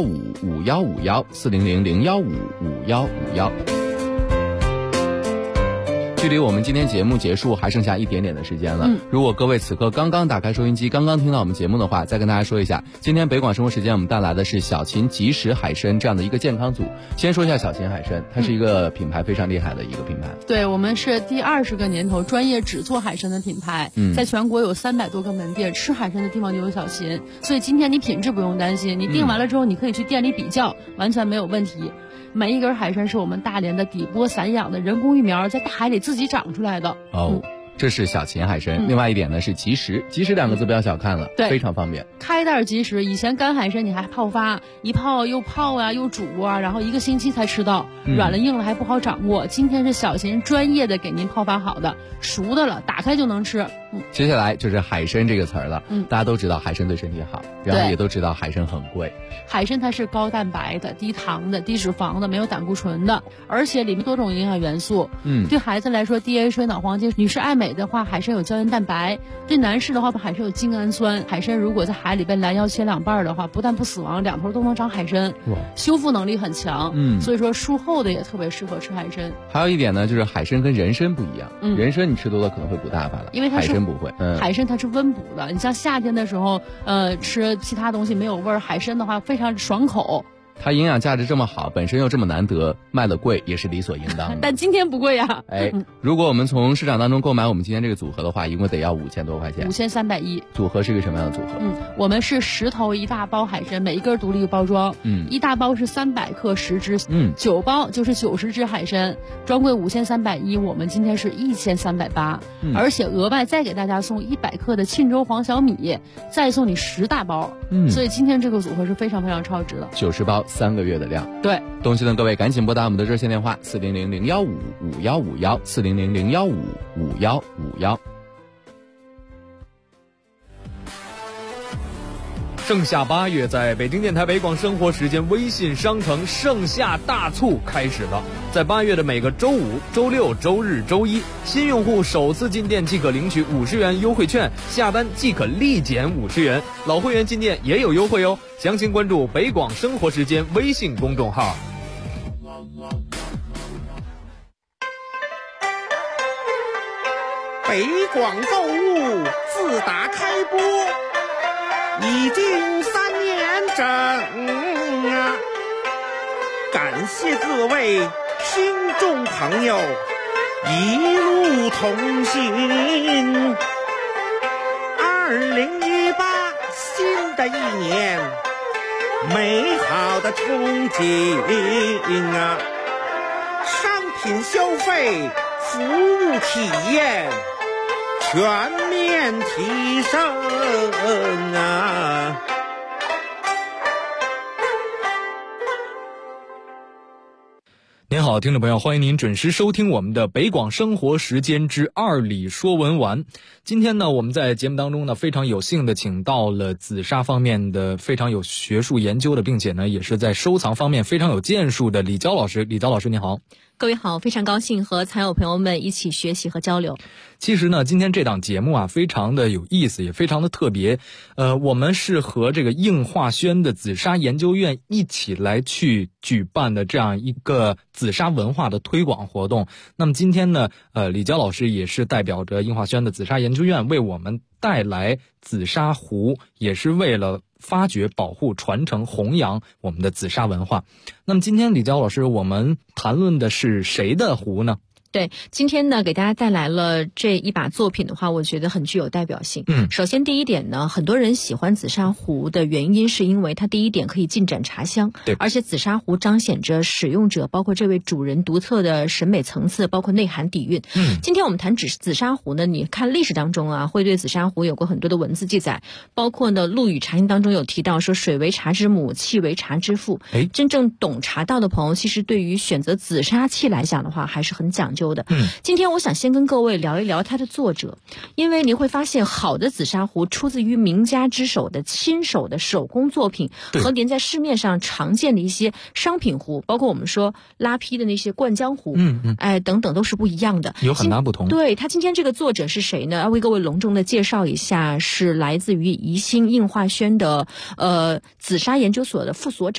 [SPEAKER 14] 400-015-5151，400-015-5151。 距离我们今天节目结束还剩下一点点的时间了。如果各位此刻刚刚打开收音机，刚刚听到我们节目的话，再跟大家说一下，今天北广生活时间我们带来的是小秦即食海参这样的一个健康组。先说一下小秦海参，它是一个品牌非常厉害的一个品牌。
[SPEAKER 12] 对，我们是第20个年头专业只做海参的品牌，在全国有300多个门店，吃海参的地方就有小秦，所以今天你品质不用担心，你订完了之后你可以去店里比较，完全没有问题。每一根海参是我们大连的底波散养的人工育苗，在大海里自己长出来的。
[SPEAKER 14] 这是小秦海参。另外一点呢是即食，即食2个字不要小看了，
[SPEAKER 12] 对，
[SPEAKER 14] 非常方便。
[SPEAKER 12] 开袋即食，以前干海参你还泡发，一泡又泡啊又煮啊，然后1个星期才吃到，软了硬了还不好掌握。今天是小秦专业的给您泡发好的，熟的了，打开就能吃。
[SPEAKER 14] 接下来就是海参这个词儿了。大家都知道海参对身体好，然后也都知道海参很贵。
[SPEAKER 12] 海参它是高蛋白的、低糖的、低脂肪的，没有胆固醇的，而且里面多种营养元素。对孩子来说 DHA 脑黄金，女士爱美的话，海参有胶原蛋白；对男士的话，海参有精氨酸。海参如果在海里被拦腰切2半的话，不但不死亡，2头都能长海参，修复能力很强。所以说术后的也特别适合吃海参。
[SPEAKER 14] 还有一点呢，就是海参跟人参不一样。人参你吃多了可能会补大发了，
[SPEAKER 12] 因为它是
[SPEAKER 14] 海参不会。
[SPEAKER 12] 海参它是温补的，你像夏天的时候，吃其他东西没有味儿，海参的话非常爽口。
[SPEAKER 14] 它营养价值这么好，本身又这么难得，卖的贵也是理所应当的。
[SPEAKER 12] 但今天不贵呀。
[SPEAKER 14] 如果我们从市场当中购买我们今天这个组合的话，一共得要5000多块钱。
[SPEAKER 12] 5310。
[SPEAKER 14] 组合是一个什么样的组合？
[SPEAKER 12] 我们是10头1大包海参，每一根独立包装。1大包是300克10只，9包就是90只海参，专柜5310，我们今天是1380，而且额外再给大家送100克的沁州黄小米，再送你10大包。所以今天这个组合是非常非常超值的。
[SPEAKER 14] 90包3个月的量。
[SPEAKER 12] 对，
[SPEAKER 14] 东西的各位赶紧拨打我们的热线电话400-015-5151，400-015-5151。
[SPEAKER 10] 盛夏8月，在北京电台北广生活时间微信商城盛夏大促开始了。在8月的每个周5、周6、周日、周一，新用户首次进店即可领取50元优惠券，下单即可立减50元。老会员进店也有优惠哦。详情关注北广生活时间微信公众号。
[SPEAKER 11] 北广购物自打开播已经3年整啊！感谢各位听众朋友一路同行。2018新的一年，美好的憧憬啊！商品消费、服务体验全面提升啊！
[SPEAKER 10] 您好，听众朋友，欢迎您准时收听我们的北广生活时间之2里说文玩。今天呢，我们在节目当中呢，非常有幸的请到了紫砂方面的非常有学术研究的，并且呢，也是在收藏方面非常有建树的李娇老师。李娇老师，你好。
[SPEAKER 5] 各位好，非常高兴和残友朋友们一起学习和交流。
[SPEAKER 10] 其实呢，今天这档节目啊，非常的有意思，也非常的特别。我们是和这个应化轩的紫砂研究院一起来去举办的这样一个紫砂文化的推广活动。那么今天呢，李娇老师也是代表着应化轩的紫砂研究院为我们带来紫砂壶，也是为了发掘、保护、传承、弘扬我们的紫砂文化。那么今天李娇老师，我们谈论的是谁的壶呢？
[SPEAKER 5] 对，今天呢给大家带来了这一把作品的话，我觉得很具有代表性。首先第一点呢，很多人喜欢紫砂壶的原因是因为它第一点可以尽展茶香，对，而且紫砂壶彰显着使用者包括这位主人独特的审美层次，包括内涵底蕴。今天我们谈紫砂壶呢，你看历史当中啊，会对紫砂壶有过很多的文字记载，包括呢《陆羽茶经》当中有提到说水为茶之母，器为茶之父。真正懂茶道的朋友，其实对于选择紫砂器来讲的话，还是很讲究的。今天我想先跟各位聊一聊它的作者，因为你会发现好的紫砂壶出自于名家之手的亲手的手工作品，和您在市面上常见的一些商品壶，包括我们说拉坯的那些灌浆壶，等等都是不一样的，
[SPEAKER 10] 有很大不同。
[SPEAKER 5] 对，他今天这个作者是谁呢？要为各位隆重的介绍一下，是来自于宜兴应化轩的紫砂研究所的副所长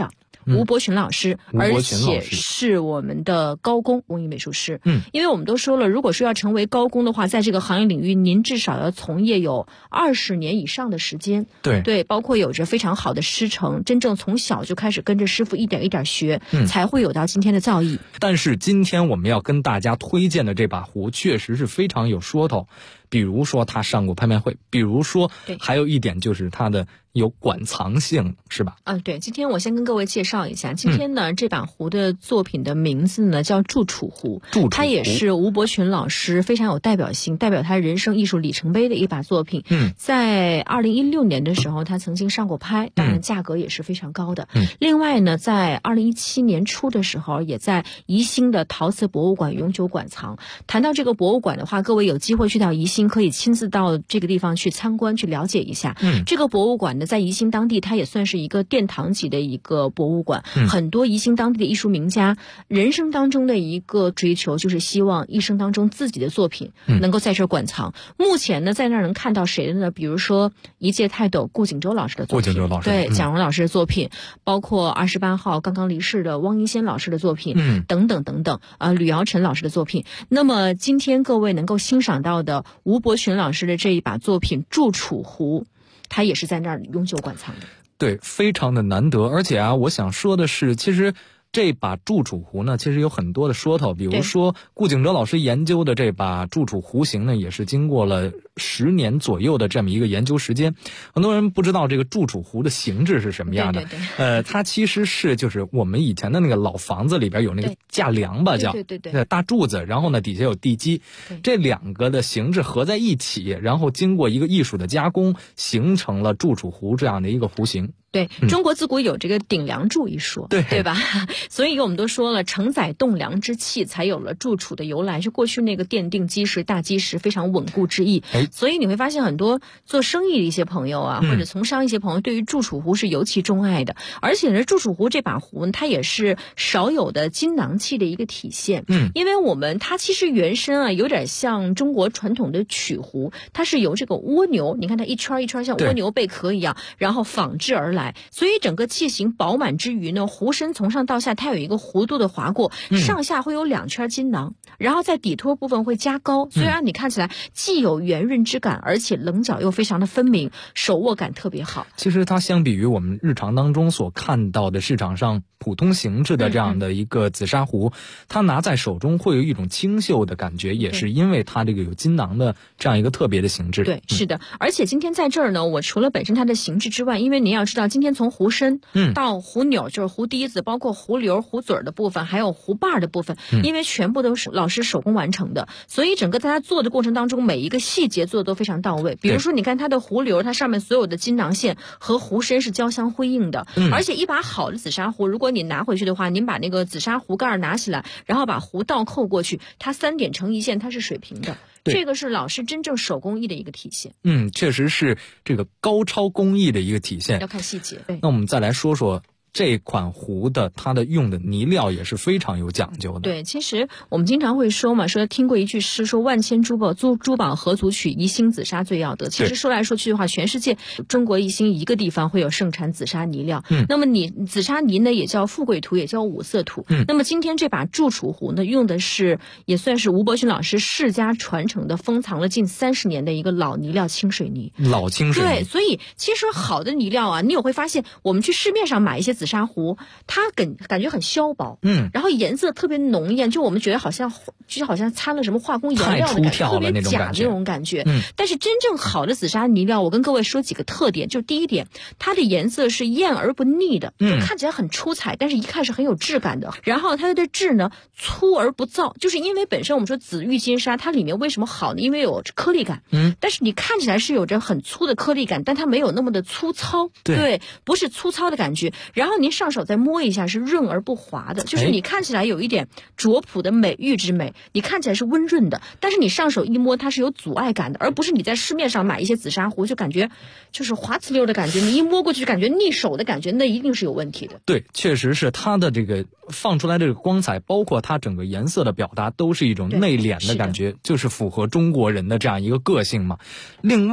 [SPEAKER 15] 吴伯群老师，而且是我们的高工工艺美术师。因为我们都说了，如果说要成为高工的话，在这个行业领域，您至少要从业有20年以上的时间。对，包括有着非常好的师承，真正从小就开始跟着师傅一点一点学，才会有到今天的造诣。
[SPEAKER 10] 但是今天我们要跟大家推荐的这把壶，确实是非常有说头。比如说他上过拍卖会，比如说还有一点就是他的有馆藏性，是吧？
[SPEAKER 15] 对，今天我先跟各位介绍一下，今天呢，这把壶的作品的名字呢叫祝楚壶，它也是吴伯群老师非常有代表性，代表他人生艺术里程碑的一把作品。在2016年的时候，他曾经上过拍，当然价格也是非常高的。另外呢，在2017年初的时候，也在宜兴的陶瓷博物馆永久馆藏。谈到这个博物馆的话，各位有机会去到宜兴，可以亲自到这个地方去参观，去了解一下。这个博物馆呢，在宜兴当地，它也算是一个殿堂级的一个博物馆。很多宜兴当地的艺术名家，人生当中的一个追求，就是希望一生当中自己的作品能够在这儿馆藏。目前呢，在那儿能看到谁的呢？比如说一介泰斗顾景舟老师的作品，对，蒋荣老师的作品，包括28号刚刚离世的汪一仙老师的作品，等等等等，吕尧臣老师的作品。那么今天各位能够欣赏到的吴伯群老师的这一把作品祝楚壶，他也是在那儿永久馆藏的。
[SPEAKER 10] 对，非常的难得。而且我想说的是，其实这把祝楚壶呢，其实有很多的说头。比如说顾景舟老师研究的这把祝楚壶型呢，也是经过了10年左右的这么一个研究时间。很多人不知道这个祝楚壶的形制是什么样的。它其实是就是我们以前的那个老房子里边有那个架梁吧，叫大柱子，然后呢底下有地基，这两个的形制合在一起，然后经过一个艺术的加工，形成了祝楚壶这样的一个壶型。
[SPEAKER 15] 对，中国自古有这个顶梁柱一说，对吧？所以我们都说了，承载栋梁之器，才有了祝楚的由来，是过去那个奠定基石、大基石非常稳固之意。所以你会发现很多做生意的一些朋友啊，或者从商一些朋友，对于祝楚壶是尤其钟爱的。而且呢，祝楚壶这把壶，它也是少有的金囊器的一个体现。因为它其实原身有点像中国传统的曲壶，它是由这个蜗牛，你看它一圈一圈像蜗牛贝壳一样，然后仿制而来。所以整个器型饱满之余呢，壶身从上到下它有一个弧度的划过，上下会有2圈金囊，然后在底托部分会加高，所以让你看起来既有圆润之感，而且棱角又非常的分明，手握感特别好。
[SPEAKER 10] 其实它相比于我们日常当中所看到的市场上普通形制的这样的一个紫砂壶，它拿在手中会有一种清秀的感觉，也是因为它这个有金囊的这样一个特别的形制。
[SPEAKER 15] 对，是的。而且今天在这儿呢，我除了本身它的形制之外，因为您要知道今天从壶身到壶钮，就是壶底子，包括壶流、壶嘴的部分，还有壶把的部分，因为全部都是老师手工完成的，所以整个在它做的过程当中，每一个细节做的都非常到位。比如说你看它的壶流，它上面所有的金囊线和壶身是交相辉映的，而且一把好的紫砂壶，如果你拿回去的话，您把那个紫砂壶盖拿起来，然后把壶倒扣过去，它3点成一线，它是水平的。这个是老师真正手工艺的一个体现。
[SPEAKER 10] 确实是这个高超工艺的一个体现，
[SPEAKER 15] 要看细节。
[SPEAKER 10] 那我们再来说说这款壶的它的用的泥料也是非常有讲究的。
[SPEAKER 15] 对，其实我们经常会说嘛，说听过一句诗，说万千珠宝何足取，宜兴紫砂最要得。其实说来说去的话，全世界中国宜兴一个地方会有盛产紫砂泥料。那么紫砂泥呢，也叫富贵土，也叫五色土。那么今天这把祝楚壶呢，用的是也算是吴伯群老师世家传承的，封藏了近30年的一个老泥料清水泥。
[SPEAKER 10] 老清水泥。
[SPEAKER 15] 对，所以其实好的泥料你也会发现，我们去市面上买一些紫砂壶，它感觉很削薄，然后颜色特别浓艳，就我们觉得好像掺了什么化工颜料的感觉，特别假那种感觉。但是真正好的紫砂泥料，我跟各位说几个特点，就第一点，它的颜色是艳而不腻的，就看起来很出彩，但是一看是很有质感的。然后它的质呢，粗而不燥，就是因为本身我们说紫玉金砂，它里面为什么好呢？因为有颗粒感，但是你看起来是有着很粗的颗粒感，但它没有那么的粗糙，对，不是粗糙的感觉。然后您上手再摸一下，是润而不滑的，就是你看起来有一点拙朴的美玉之美，你看起来是温润的，但是你上手一摸它是有阻碍感的，而不是你在市面上买一些紫砂壶就感觉就是滑呲溜的感觉，你一摸过去感觉腻手的感觉，那一定是有问题的。
[SPEAKER 10] 对，确实是它的这个放出来这个光彩，包括它整个颜色的表达，都是一种内敛的感觉，就是符合中国人的这样一个个性嘛。另外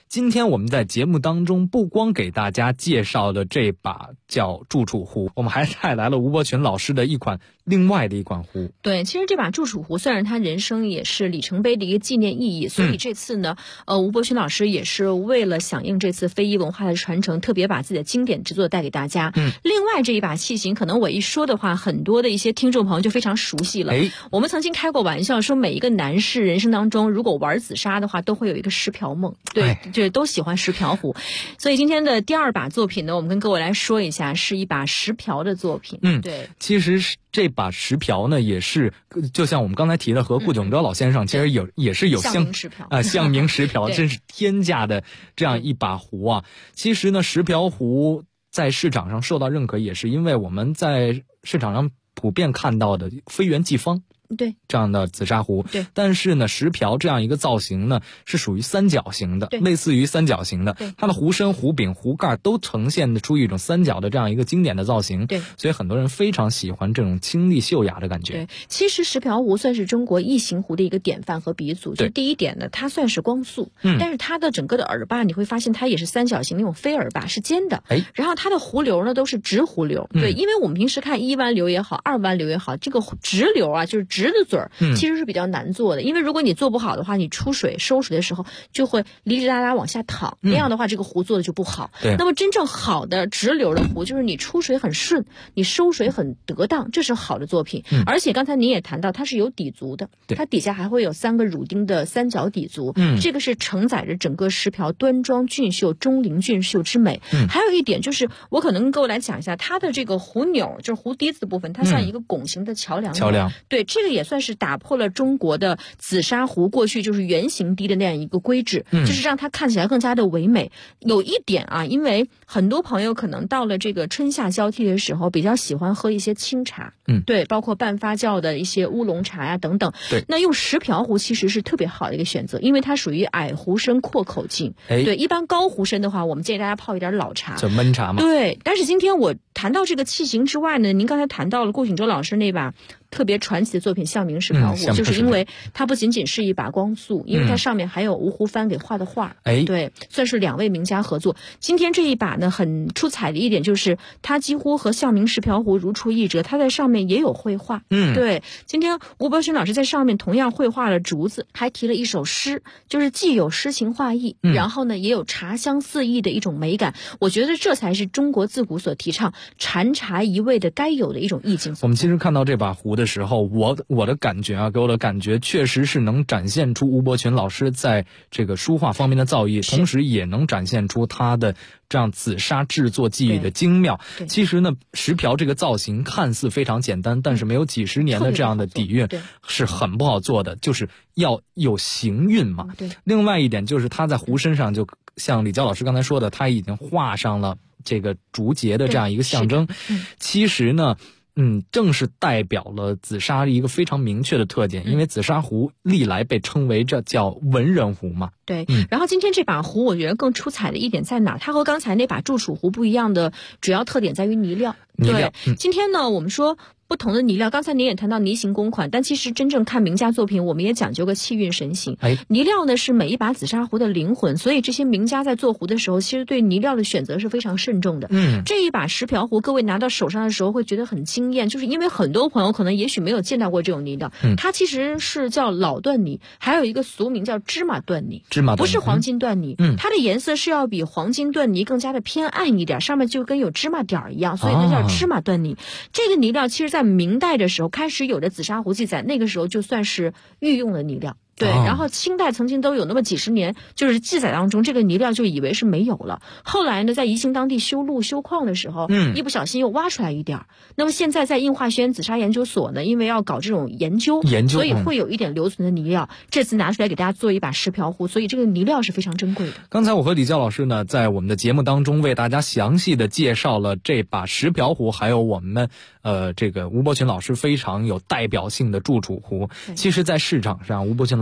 [SPEAKER 10] 今天我们在节目当中不光给大家介绍了这把叫祝楚壶，我们还带来了吴伯群老师的另外的一款壶。
[SPEAKER 15] 对，其实这把祝楚壶算是他人生也是里程碑的一个纪念意义，所以这次呢，吴伯群老师也是为了响应这次非遗文化的传承，特别把自己的经典之作带给大家。另外这一把器型，可能我一说的话，很多的一些听众朋友就非常熟悉了。我们曾经开过玩笑说，每一个男士人生当中，如果玩紫砂的话，都会有一个石瓢梦。对，都喜欢石瓢壶。所以今天的第二把作品呢，我们跟各位来说一下，是一把石瓢的作品。对，
[SPEAKER 10] 其实这把石瓢呢，也是就像我们刚才提的，和顾炯哲老先生其实也是有
[SPEAKER 15] 象名石瓢
[SPEAKER 10] 象名石瓢真是天价的这样一把壶啊。其实呢，石瓢壶在市场上受到认可，也是因为我们在市场上普遍看到的飞圆济方
[SPEAKER 15] 对
[SPEAKER 10] 这样的紫砂壶，
[SPEAKER 15] 对，
[SPEAKER 10] 但是呢，石瓢这样一个造型呢，是属于三角形的，类似于三角形的，它的壶身、壶柄、壶盖都呈现出一种三角的这样一个经典的造型，
[SPEAKER 15] 对，
[SPEAKER 10] 所以很多人非常喜欢这种清丽秀雅的感觉。
[SPEAKER 15] 对，其实石瓢壶算是中国异形壶的一个典范和鼻祖。就第一点呢，它算是光速，但是它的整个的耳把你会发现它也是三角形那种飞耳把，是尖的，然后它的壶流呢都是直壶流，对，因为我们平时看1弯流也好，2弯流也好，这个直流啊，就是直的嘴儿，其实是比较难做的，因为如果你做不好的话，你出水收水的时候就会哩哩啦啦往下淌，那样的话这个壶做的就不好。那么真正好的直流的壶，就是你出水很顺，你收水很得当，这是好的作品。而且刚才您也谈到，它是有底足的，它底下还会有3个乳钉的三角底足，这个是承载着整个石瓢端庄俊秀、钟灵俊秀之美。还有一点就是，我可能跟各位来讲一下它的这个壶钮，就是壶底子的部分，它像一个拱形的桥梁。对，这个也算是打破了中国的紫砂壶过去就是圆形滴的那样一个规制，就是让它看起来更加的唯美。有一点啊，因为很多朋友可能到了这个春夏交替的时候，比较喜欢喝一些清茶，对，包括半发酵的一些乌龙茶呀等等。对，那用石瓢壶其实是特别好的一个选择，因为它属于矮壶身阔口径。对，一般高壶身的话，我们建议大家泡一点老茶，
[SPEAKER 10] 就焖茶嘛。
[SPEAKER 15] 对，但是今天我谈到这个器型之外呢，您刚才谈到了顾炯哲老师那把特别传奇的作品象名石瓢壶，就是因为它不仅仅是一把光速，因为它上面还有吴湖帆给画的画，对，算是2位名家合作。今天这一把呢，很出彩的一点就是它几乎和象名石瓢壶如出一辙，它在上面也有绘画，对，今天吴伯群老师在上面同样绘画了竹子，还提了一首诗，就是既有诗情画意，然后呢也有茶香四溢的一种美感。我觉得这才是中国自古所提倡禅茶一味的该有的一种意境。
[SPEAKER 10] 我们其实看到这把壶的时候，我的感觉啊，给我的感觉确实是能展现出吴伯群老师在这个书画方面的造诣，同时也能展现出他的这样紫砂制作技艺的精妙。其实呢，石瓢这个造型看似非常简单，但是没有几十年的这样的底蕴是很不好做的，就是要有行韵嘛。另外一点就是他在壶身上，就像李娇老师刚才说的，他已经画上了这个竹节的这样一个象征。其实呢，正是代表了紫砂一个非常明确的特点，因为紫砂壶历来被称为这叫文人壶嘛。
[SPEAKER 15] 对，然后今天这把壶我觉得更出彩的一点在哪？它和刚才那把祝楚壶不一样的主要特点在于泥料。对，今天呢我们说不同的泥料，刚才您也谈到泥形公款，但其实真正看名家作品，我们也讲究个气韵神形。泥料呢是每一把紫砂壶的灵魂，所以这些名家在做壶的时候，其实对泥料的选择是非常慎重的。这一把石瓢壶，各位拿到手上的时候会觉得很惊艳，就是因为很多朋友可能也许没有见到过这种泥料，它其实是叫老缎泥，还有一个俗名叫芝麻缎泥，不是黄金缎泥，它的颜色是要比黄金缎泥更加的偏暗一点，上面就跟有芝麻点一样，所以它叫芝麻缎泥。这个泥料其实在明代的时候开始有的紫砂壶记载，那个时候就算是御用的泥料。对，然后清代曾经都有那么几十年，就是记载当中这个泥料就以为是没有了。后来呢，在宜兴当地修路修矿的时候，一不小心又挖出来一点。那么现在在应化学院紫砂研究所呢，因为要搞这种研究，所以会有一点留存的泥料。这次拿出来给大家做一把石瓢壶，所以这个泥料是非常珍贵的。
[SPEAKER 10] 刚才我和李娇老师呢，在我们的节目当中为大家详细的介绍了这把石瓢壶，还有我们这个吴伯群老师非常有代表性的祝楚壶。其实，在市场上，吴伯群老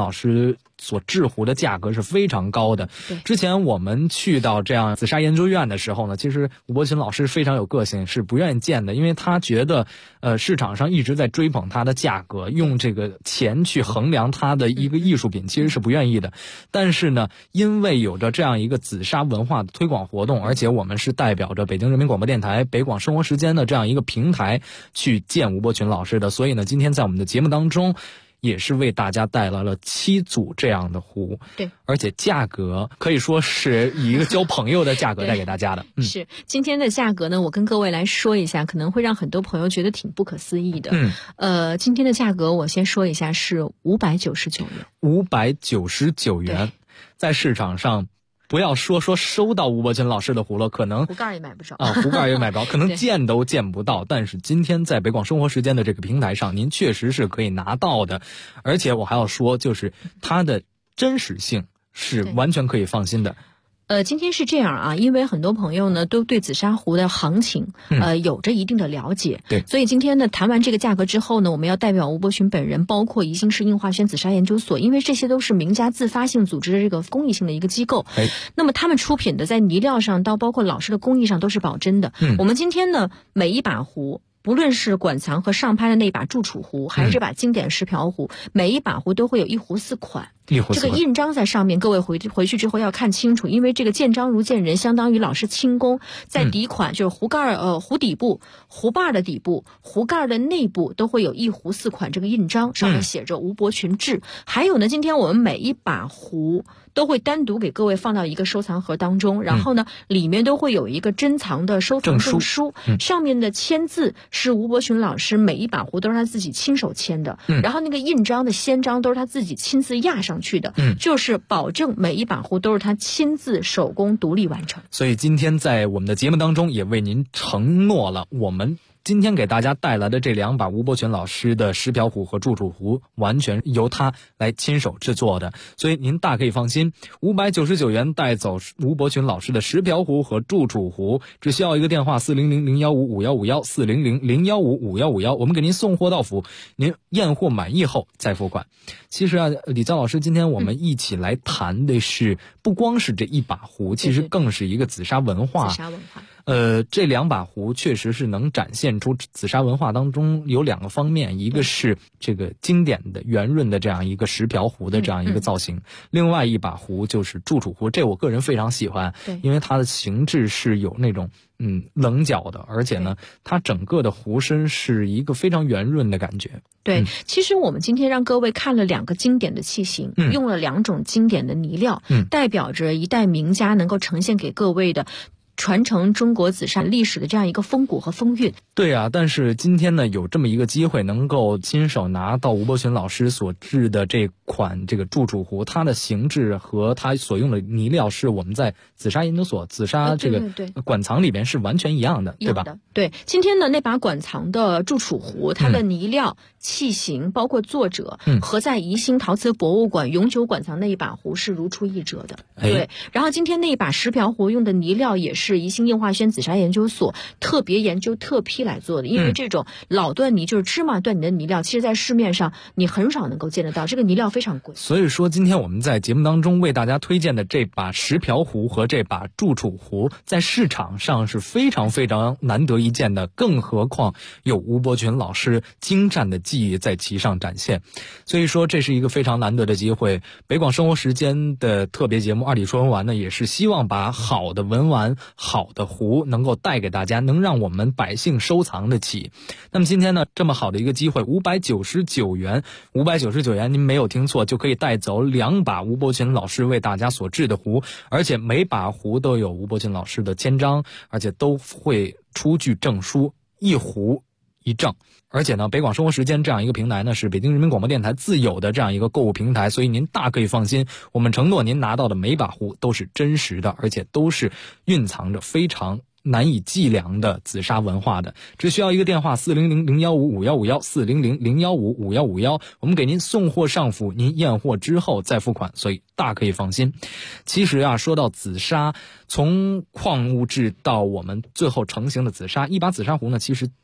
[SPEAKER 10] 老师所制壶的价格是非常高的。之前我们去到这样紫砂研究院的时候呢，其实吴伯群老师非常有个性，是不愿意见的，因为他觉得市场上一直在追捧它的价格，用这个钱去衡量它的一个艺术品，其实是不愿意的。但是呢，因为有着这样一个紫砂文化的推广活动，而且我们是代表着北京人民广播电台北广生活时间的这样一个平台去见吴伯群老师的，所以呢，今天在我们的节目当中也是为大家带来了7组这样的壶，
[SPEAKER 15] 对，
[SPEAKER 10] 而且价格可以说是以一个交朋友的价格带给大家的。
[SPEAKER 15] 是今天的价格呢，我跟各位来说一下，可能会让很多朋友觉得挺不可思议的。今天的价格我先说一下是599元
[SPEAKER 10] ，599元，在市场上。不要说收到吴伯群老师的壶了，可能
[SPEAKER 15] 壶盖也买不着
[SPEAKER 10] 啊，壶盖也买不着，可能见都见不到。但是今天在北广生活时间的这个平台上，您确实是可以拿到的。而且我还要说，就是它的真实性是完全可以放心的。
[SPEAKER 15] 今天是这样啊，因为很多朋友呢都对紫砂壶的行情有着一定的了解，
[SPEAKER 10] 对，
[SPEAKER 15] 所以今天呢谈完这个价格之后呢，我们要代表吴伯群本人，包括宜兴市应化轩紫砂研究所，因为这些都是名家自发性组织的这个公益性的一个机构，那么他们出品的在泥料上到包括老师的工艺上都是保真的。我们今天呢每一把壶，不论是馆藏和上拍的那把祝楚壶，还是这把经典石瓢壶，每一把壶都会有1壶4款。这个印章在上面，各位回去之后要看清楚，因为这个见章如见人，相当于老师亲工。在底款就是壶盖壶底部、壶把的底部、壶盖的内部都会有1壶4款这个印章，上面写着吴伯群制。还有呢，今天我们每一把壶都会单独给各位放到一个收藏盒当中，然后呢，里面都会有一个珍藏的收藏证书，上面的签字是吴伯群老师每一把壶都是他自己亲手签的，然后那个印章的先章都是他自己亲自压上去的，就是保证每一把壶都是他亲自手工独立完成。
[SPEAKER 10] 所以今天在我们的节目当中也为您承诺了，我们今天给大家带来的这2把吴伯群老师的石瓢壶和祝楚壶，完全由他来亲手制作的，所以您大可以放心，599元带走吴伯群老师的石瓢壶和祝楚壶，只需要一个电话400-015-5151，400-015-5151，我们给您送货到府，您验货满意后再付款。其实啊，李江老师，今天我们一起来谈的是，不光是这一把壶，其实更是一个紫砂文化。
[SPEAKER 15] 紫砂文化。
[SPEAKER 10] 这2把壶确实是能展现出紫砂文化当中有2个方面，一个是这个经典的圆润的这样一个石瓢壶的这样一个造型，另外一把壶就是祝楚壶，这我个人非常喜欢，因为它的形制是有那种棱角的，而且呢，它整个的壶身是一个非常圆润的感觉。
[SPEAKER 15] 对，其实我们今天让各位看了2个经典的器型，用了2种经典的泥料，代表着一代名家能够呈现给各位的传承中国紫砂历史的这样一个风骨和风韵。
[SPEAKER 10] 对啊，但是今天呢，有这么一个机会，能够亲手拿到吴伯群老师所制的这款这个祝楚壶，它的形制和它所用的泥料是我们在紫砂研究所紫砂这个馆藏里边是完全一样的，对吧？
[SPEAKER 15] 对，今天的那把馆藏的祝楚壶，它的泥料、器型包括作者和在宜兴陶瓷博物馆永久馆藏那一把壶是如出一辙的。对，然后今天那一把石瓢壶用的泥料也是宜兴应化轩紫砂研究所特别研究特批来做的，因为这种老段泥就是芝麻段泥的泥料，其实在市面上你很少能够见得到，这个泥料非常贵。
[SPEAKER 10] 所以说今天我们在节目当中为大家推荐的这把石瓢壶和这把祝楚壶，在市场上是非常非常难得一见的，更何况有吴伯群老师精湛的技艺在其上展现，所以说这是一个非常难得的机会。北广生活时间的特别节目二里说文玩呢，也是希望把好的文玩、好的壶能够带给大家，能让我们百姓收藏得起。那么今天呢，这么好的一个机会，599元，599元，您没有听错，就可以带走2把吴伯群老师为大家所制的壶，而且每把壶都有吴伯群老师的签章，而且都会出具证书，1壶1证。而且呢，北广生活时间这样一个平台呢，是北京人民广播电台自有的这样一个购物平台，所以您大可以放心，我们承诺您拿到的每把壶都是真实的，而且都是蕴藏着非常难以计量的紫砂文化的。只需要一个电话400-015-5151 400-015-5151，我们给您送货上府，您验货之后再付款，所以大可以放心。其实啊，说到紫砂，从矿物质到我们最后成型的紫砂，一把紫砂壶呢，其实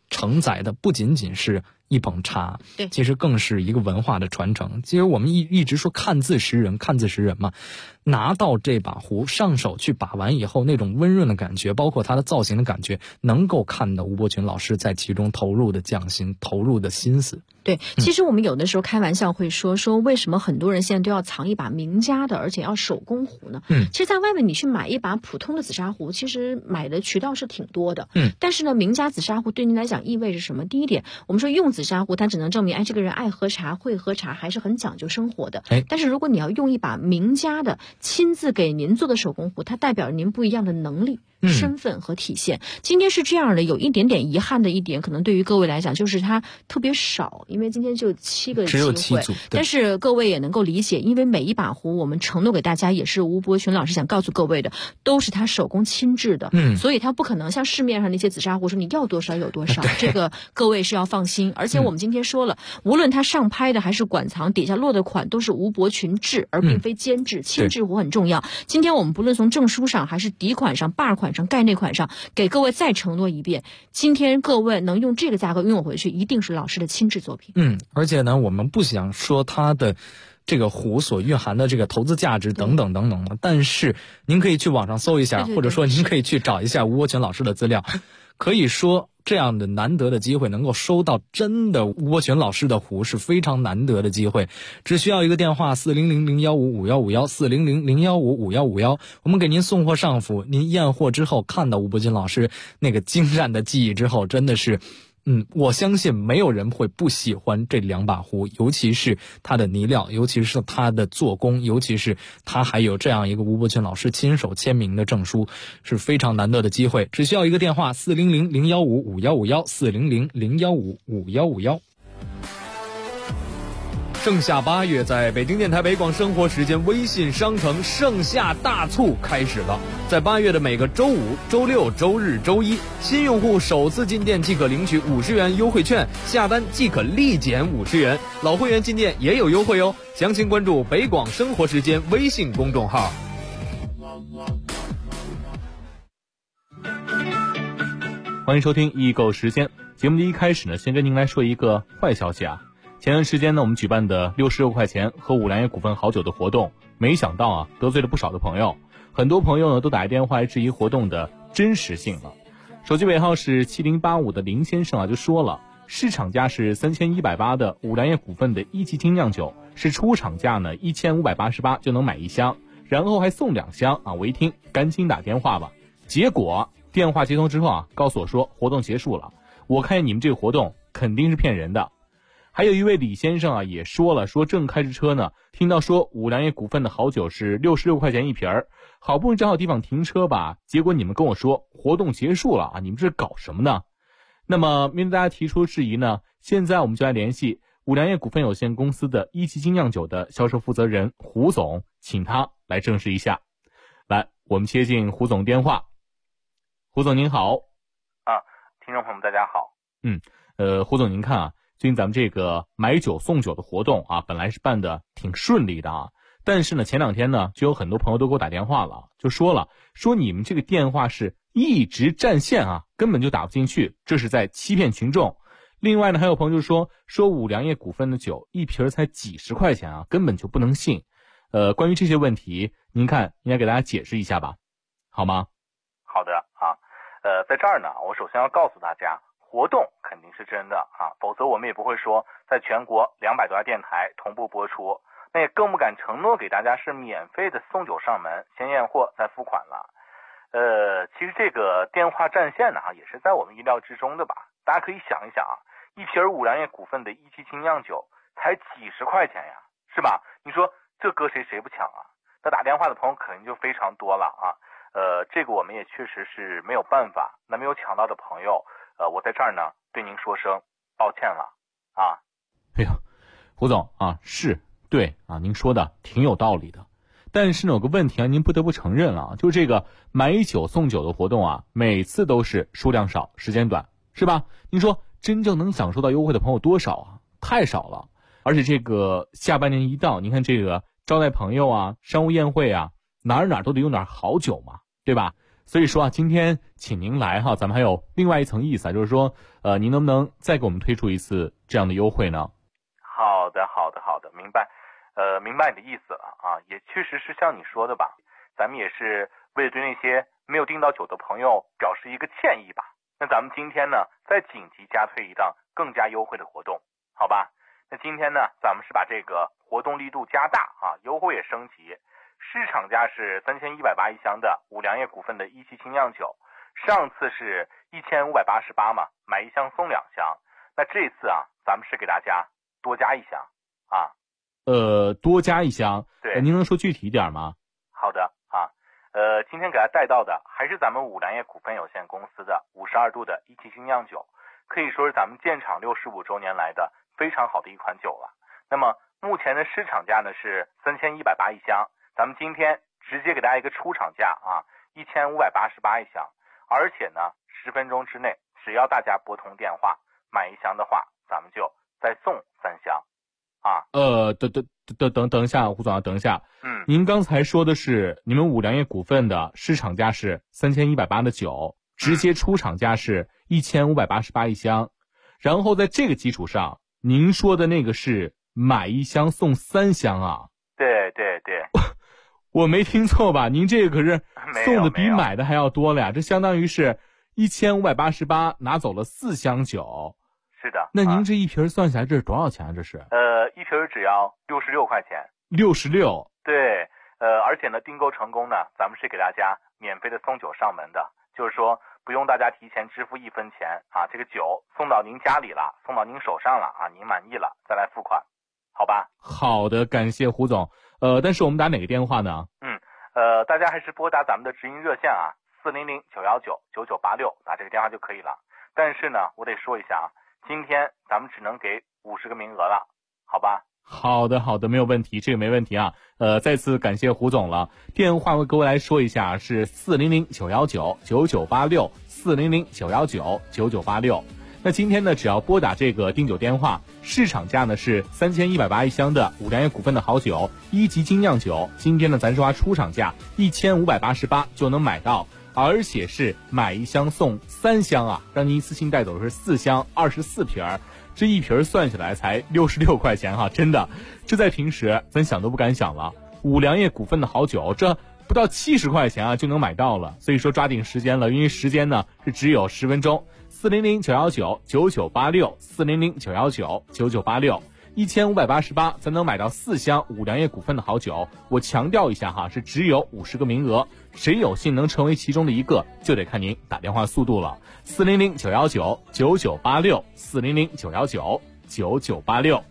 [SPEAKER 10] 承载的不仅仅是一捧茶，
[SPEAKER 15] 对，
[SPEAKER 10] 其实更是一个文化的传承。其实我们一直说看字识人，看字识人嘛。拿到这把壶上手去把玩以后，那种温润的感觉，包括它的造型的感觉，能够看到吴伯群老师在其中投入的匠心，投入的心思。
[SPEAKER 15] 对，其实我们有的时候开玩笑会说为什么很多人现在都要藏一把名家的，而且要手工壶呢？其实在外面你去买一把普通的紫砂壶，其实买的渠道是挺多的。但是呢，名家紫砂壶对您来讲意味着什么？第一点，我们说用紫砂壶，它只能证明这个人爱喝茶，会喝茶，还是很讲究生活的。但是如果你要用一把名家的亲自给您做的手工壶，它代表您不一样的能力、身份和体现。今天是这样的，有一点点遗憾的一点，可能对于各位来讲就是它特别少，因为今天就7个机会，
[SPEAKER 10] 只有7组。
[SPEAKER 15] 但是各位也能够理解，因为每一把壶我们承诺给大家，也是吴伯群老师想告诉各位的，都是他手工亲制的。所以他不可能像市面上那些紫砂壶说你要多少有多少，这个各位是要放心。而且我们今天说了，无论他上拍的还是馆藏底下落的款，都是吴伯群制，而并非监制。亲制壶很重要。今天我们不论从证书上还是底款上、把款上、概内款上，给各位再承诺一遍，今天各位能用这个价格拥有回去，一定是老师的亲制作品。
[SPEAKER 10] 而且呢，我们不想说它的这个壶所蕴含的这个投资价值等等等等的，但是您可以去网上搜一下，或者说您可以去找一下吴伯群老师的资料。可以说这样的难得的机会能够收到真的吴伯群老师的壶是非常难得的机会，只需要一个电话400-015-5151 400-015-5151，我们给您送货上府，您验货之后看到吴伯群老师那个精湛的技艺之后，真的是我相信没有人会不喜欢这2把壶，尤其是它的泥料，尤其是它的做工，尤其是它还有这样一个吴伯群老师亲手签名的证书，是非常难得的机会。只需要一个电话400-015-5151 400-015-5151。盛夏8月，在北京电台北广生活时间微信商城盛夏大促开始了。在8月的每个周五、周六、周日、周一，新用户首次进店即可领取50元优惠券，下单即可立减50元，老会员进店也有优惠哦。详情关注北广生活时间微信公众号。
[SPEAKER 16] 欢迎收听易购时间。节目的一开始呢，先跟您来说一个坏消息啊。前段时间呢，我们举办的66块钱喝五粮液股份好酒的活动，没想到得罪了不少的朋友。很多朋友呢都打电话来质疑活动的真实性了。手机尾号是7085的林先生就说了，市场价是3180的五粮液股份的1级精酿酒，是出厂价呢1588就能买1箱，然后还送2箱我一听赶紧打电话吧。结果电话接通之后告诉我说活动结束了，我看你们这个活动肯定是骗人的。还有一位李先生也说了，说正开着车呢，听到说五粮液股份的好酒是66块钱一瓶儿，好不容易找好地方停车吧，结果你们跟我说活动结束了你们这是搞什么呢？那么面对大家提出质疑呢，现在我们就来联系五粮液股份有限公司的1级精酿酒的销售负责人胡总，请他来证实一下。来，我们接进胡总电话。胡总您好。
[SPEAKER 17] 听众朋友们大家好。
[SPEAKER 16] 胡总您看最近咱们这个买酒送酒的活动本来是办的挺顺利的但是呢前2天呢就有很多朋友都给我打电话了，就说你们这个电话是一直占线根本就打不进去，这是在欺骗群众。另外呢还有朋友就说五粮液股份的酒一瓶才几十块钱根本就不能信。关于这些问题您看应该给大家解释一下吧，好吗？
[SPEAKER 17] 好的在这儿呢我首先要告诉大家，活动肯定是真的否则我们也不会说在全国200多家电台同步播出，那也更不敢承诺给大家是免费的送酒上门，先验货再付款了。其实这个电话占线呢也是在我们意料之中的吧。大家可以想一想一瓶五粮液股份的1级精酿酒才几十块钱呀，是吧？你说这搁谁不抢那打电话的朋友肯定就非常多了这个我们也确实是没有办法。那没有抢到的朋友我在这儿呢对您说声抱歉了
[SPEAKER 16] 哎呀，胡总是对您说的挺有道理的。但是呢有个问题您不得不承认了，就是这个买酒送酒的活动每次都是数量少时间短，是吧？您说真正能享受到优惠的朋友多少太少了。而且这个下半年一到，您看这个招待朋友商务宴会哪都得用点好酒嘛，对吧？ 所以说啊，今天请您来哈，咱们还有另外一层意思啊，就是说，您能不能再给我们推出一次这样的优惠呢？
[SPEAKER 17] 好的，明白，明白你的意思了啊，也确实是像你说的吧，咱们也是为了对那些没有订到酒的朋友表示一个歉意吧。那咱们今天呢，再紧急加推一档更加优惠的活动，好吧？那今天呢，咱们是把这个活动力度加大啊，优惠也升级。市场价是3180一箱的五粮液股份的一期精酿酒，上次是1588嘛，买一箱送2箱。那这次啊，咱们是给大家多加一箱啊。
[SPEAKER 16] 多加一箱。
[SPEAKER 17] 对，
[SPEAKER 16] 您能说具体一点吗？
[SPEAKER 17] 好的啊，今天给大家带到的还是咱们五粮液股份有限公司的52度的一期精酿酒，可以说是咱们建厂65周年来的非常好的一款酒了。那么目前的市场价呢是3180一箱。咱们今天直接给大家一个出厂价啊，1588一箱，而且呢，10分钟之内，只要大家拨通电话买1箱的话，咱们就再送3箱，啊。
[SPEAKER 16] 等一下，胡总啊，等一下。您刚才说的是你们五粮液股份的市场价是3180的酒，直接出厂价是1588一箱，然后在这个基础上，您说的那个是买1箱送3箱啊？
[SPEAKER 17] 对。
[SPEAKER 16] 我没听错吧？您这个可是送的比买的还要多了呀！这相当于是1588拿走了4箱酒。
[SPEAKER 17] 是的。
[SPEAKER 16] 那您这一瓶算下来这是多少钱啊？这是？
[SPEAKER 17] 一瓶只要66块钱。
[SPEAKER 16] 66。
[SPEAKER 17] 对。而且呢，订购成功呢，咱们是给大家免费的送酒上门的，就是说不用大家提前支付1分钱啊，这个酒送到您家里了，送到您手上了啊，您满意了再来付款，好吧？
[SPEAKER 16] 好的，感谢胡总。但是我们打哪个电话呢？
[SPEAKER 17] 大家还是拨打咱们的直营热线啊，400-919-9986，打这个电话就可以了。但是呢，我得说一下啊，今天咱们只能给50个名额了，好吧？
[SPEAKER 16] 好的，没有问题，这个没问题啊。再次感谢胡总了。电话各位来说一下，是400-919-9986 400-919-9986。那今天呢，只要拨打这个订酒电话，市场价呢是3180一箱的五粮液股份的好酒1级精酿酒，今天呢咱说出厂价1588就能买到，而且是买1箱送3箱啊，让您一次性带走的是4箱24瓶，这一瓶算下来才66块钱哈，真的，这在平时咱想都不敢想了。五粮液股份的好酒，这不到70块钱啊就能买到了，所以说抓紧时间了，因为时间呢是只有10分钟。400-919-9986 400-919-9986 1588才能买到4箱五粮液股份的好酒。我强调一下哈，是只有50个名额，谁有幸能成为其中的一个，就得看您打电话速度了。400-919-9986 400-919-9986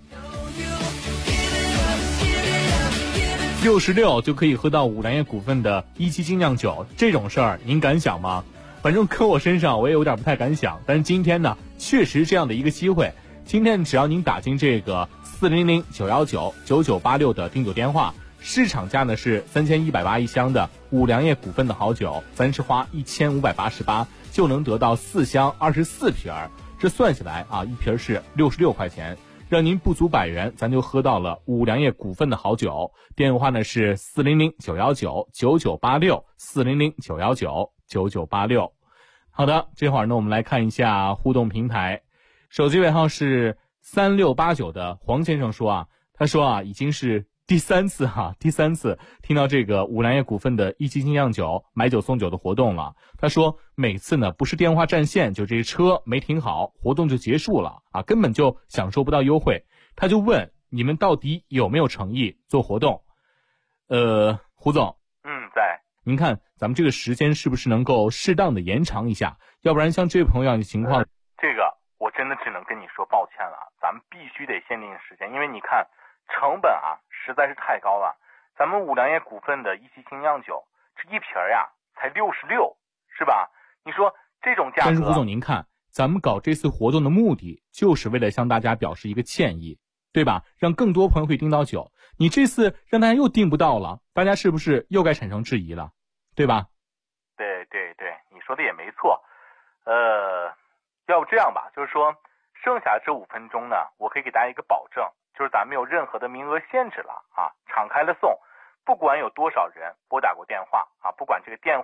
[SPEAKER 16] 66就可以喝到五粮液股份的1期精酿酒，这种事儿您敢想吗？反正搁我身上我也有点不太敢想，但是今天呢确实这样的一个机会，今天只要您打进这个400-919-9986的订酒电话，市场价呢是3180一箱的五粮液股份的好酒，咱是花1588就能得到4箱24瓶，这算下来啊，一瓶是66块钱，让您不足100元咱就喝到了五粮液股份的好酒。电话呢是400-919-9986 400-919-9986。好的，这会儿呢我们来看一下互动平台，手机尾号是3689的黄先生说啊，他说啊已经是第三次听到这个五粮液股份的1期精酿酒买酒送酒的活动了。他说每次呢不是电话占线，就这车没停好，活动就结束了啊，根本就享受不到优惠。他就问你们到底有没有诚意做活动？胡总，
[SPEAKER 17] 在。
[SPEAKER 16] 您看咱们这个时间是不是能够适当的延长一下？要不然像这位朋友的情况，
[SPEAKER 17] 这个我真的只能跟你说抱歉了，咱们必须得限定时间，因为你看成本啊实在是太高了。咱们五粮液股份的1期精酿酒，这一瓶呀才66，是吧？你说这种价格。
[SPEAKER 16] 但是胡总您看，咱们搞这次活动的目的就是为了向大家表示一个歉意，对吧？让更多朋友会订到酒，你这次让大家又订不到了，大家是不是又该产生质疑了，对吧？
[SPEAKER 17] 对，你说的也没错。要不这样吧，就是说剩下这5分钟呢，我可以给大家一个保证，就是咱们没有任何的名额限制了啊，敞开了送，不管有多少人拨打过电话啊，不管这个电话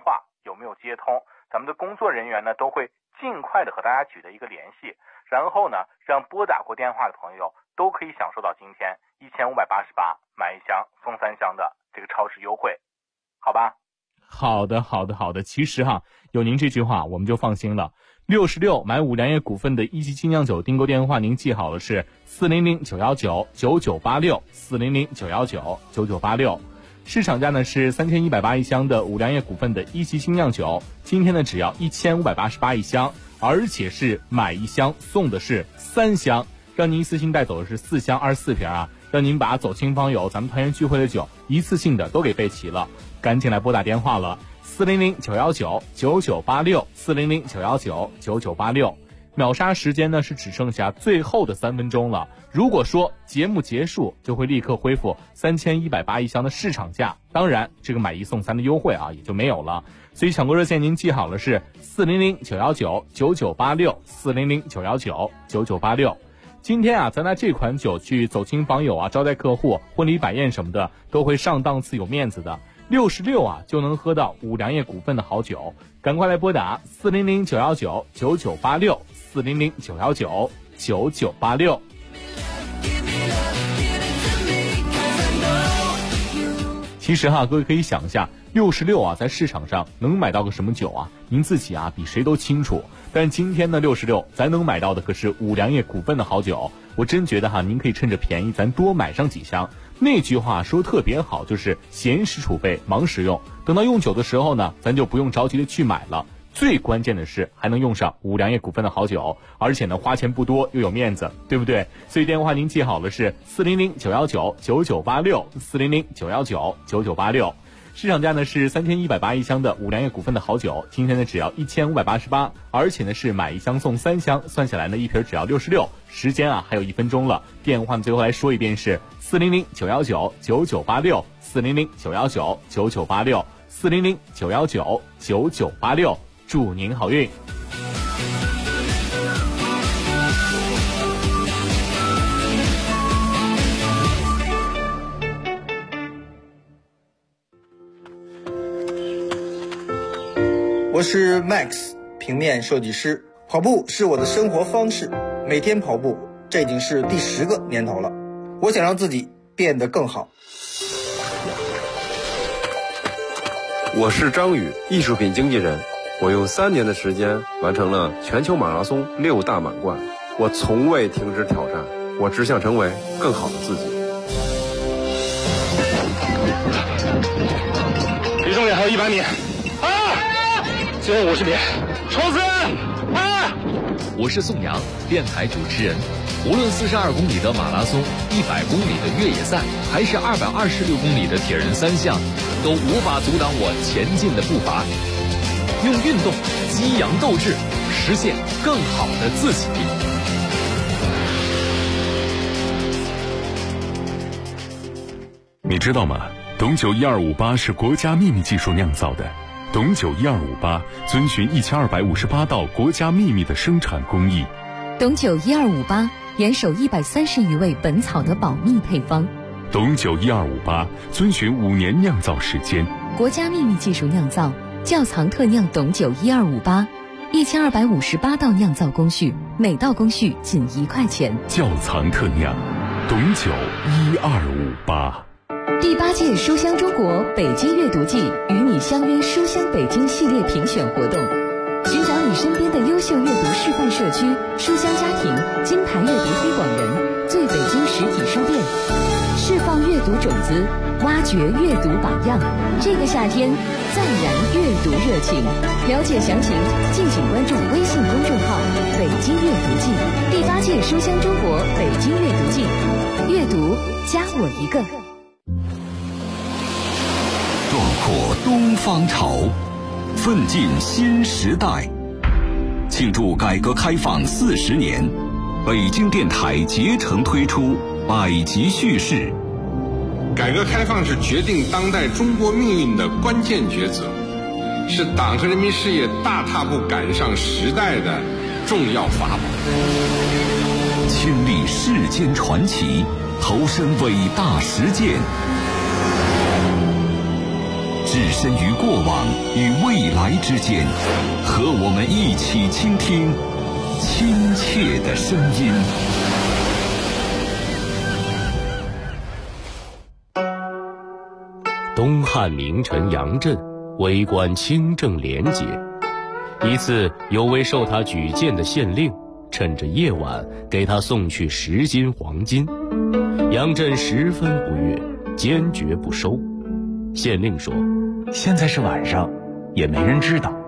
[SPEAKER 17] 有没有接通，咱们的工作人员呢都会尽快的和大家取得一个联系，然后呢让拨打过电话的朋友都可以享受到今天1588买1箱送3箱的这个超值优惠，好吧？
[SPEAKER 16] 好的。其实有您这句话我们就放心了。66买五粮液股份的一级精酿酒订购电话您记好了，是400-919-9986，400-919-9986。市场价呢是3180一箱的五粮液股份的一级精酿酒，今天呢只要1588一箱，而且是买1箱送的是3箱，让您一次性带走的是4箱24瓶让您把走亲访友咱们团圆聚会的酒一次性的都给备齐了。赶紧来拨打电话了，400-919-9986，400-919-9986。秒杀时间呢是只剩下最后的3分钟了，如果说节目结束就会立刻恢复3180一箱的市场价，当然这个买1送3的优惠也就没有了。所以抢购热线您记好了，是400-919-9986，400-919-9986。今天咱拿这款酒去走亲访友招待客户，婚礼摆宴什么的都会上档次有面子的。66就能喝到五粮液股份的好酒，赶快来拨打400-919-9986，400-919-9986。其实各位可以想一下，66在市场上能买到个什么酒您自己比谁都清楚。但今天呢66咱能买到的可是五粮液股份的好酒，我真觉得您可以趁着便宜咱多买上几箱。那句话说特别好，就是闲时储备忙时用，等到用酒的时候呢咱就不用着急的去买了。最关键的是还能用上五粮液股份的好酒，而且呢花钱不多又有面子，对不对？所以电话您记好了，是400-919-9986，400-919-9986。市场价呢是3180一箱的五粮液股份的好酒，今天呢只要1588，而且呢是买1箱送3箱，算下来呢一瓶只要66。时间还有1分钟了，电话最后来说一遍是400-919-9986，400-919-9986，400-919-9986。祝您好运。
[SPEAKER 18] 我是 Max， 平面设计师。跑步是我的生活方式，每天跑步，这已经是第10个年头了。我想让自己变得更好。
[SPEAKER 19] 我是张宇，艺术品经纪人。我用3年的时间完成了全球马拉松6大满贯。我从未停止挑战，我只想成为更好的自己。
[SPEAKER 20] 离终点还有100米。最后50米，冲刺！
[SPEAKER 21] 我是宋阳，电台主持人。无论42公里的马拉松、100公里的越野赛，还是226公里的铁人3项，都无法阻挡我前进的步伐。用运动激扬斗志，实现更好的自己。
[SPEAKER 2] 你知道吗？董酒1258是国家秘密技术酿造的。董酒1258遵循1258道国家秘密的生产工艺。
[SPEAKER 22] 董酒1258严守130余味本草的保密配方。
[SPEAKER 2] 董酒1258遵循5年酿造时间。
[SPEAKER 22] 国家秘密技术酿造，窖藏特酿董酒1258，1258道酿造工序，每道工序仅1块钱。
[SPEAKER 2] 窖藏特酿，董酒1258。
[SPEAKER 22] 第8届书香中国北京阅读季与你相约书香北京系列评选活动，寻找你身边的优秀阅读示范社区、书香家庭、金牌阅读推广人、最北京实体书店，释放阅读种子，挖掘阅读榜样。这个夏天再燃阅读热情。了解详情，敬请关注微信公众号“北京阅读季”。第8届书香中国北京阅读季，阅读加我一个。
[SPEAKER 1] 壮阔东方潮，奋进新时代。庆祝改革开放40年，北京电台竭诚推出百集叙事。
[SPEAKER 23] 改革开放是决定当代中国命运的关键抉择，是党和人民事业大踏步赶上时代的重要法宝。
[SPEAKER 1] 亲历世间传奇，投身伟大实践。 置身于过往与未来之间，和我们一起倾听亲切的声音。
[SPEAKER 3] 东汉名臣杨震为官清正廉洁，一次有位受他举荐的县令趁着夜晚给他送去10斤黄金，杨震十分不悦，坚决不收。县令说：
[SPEAKER 4] 现在是晚上，也没人知道，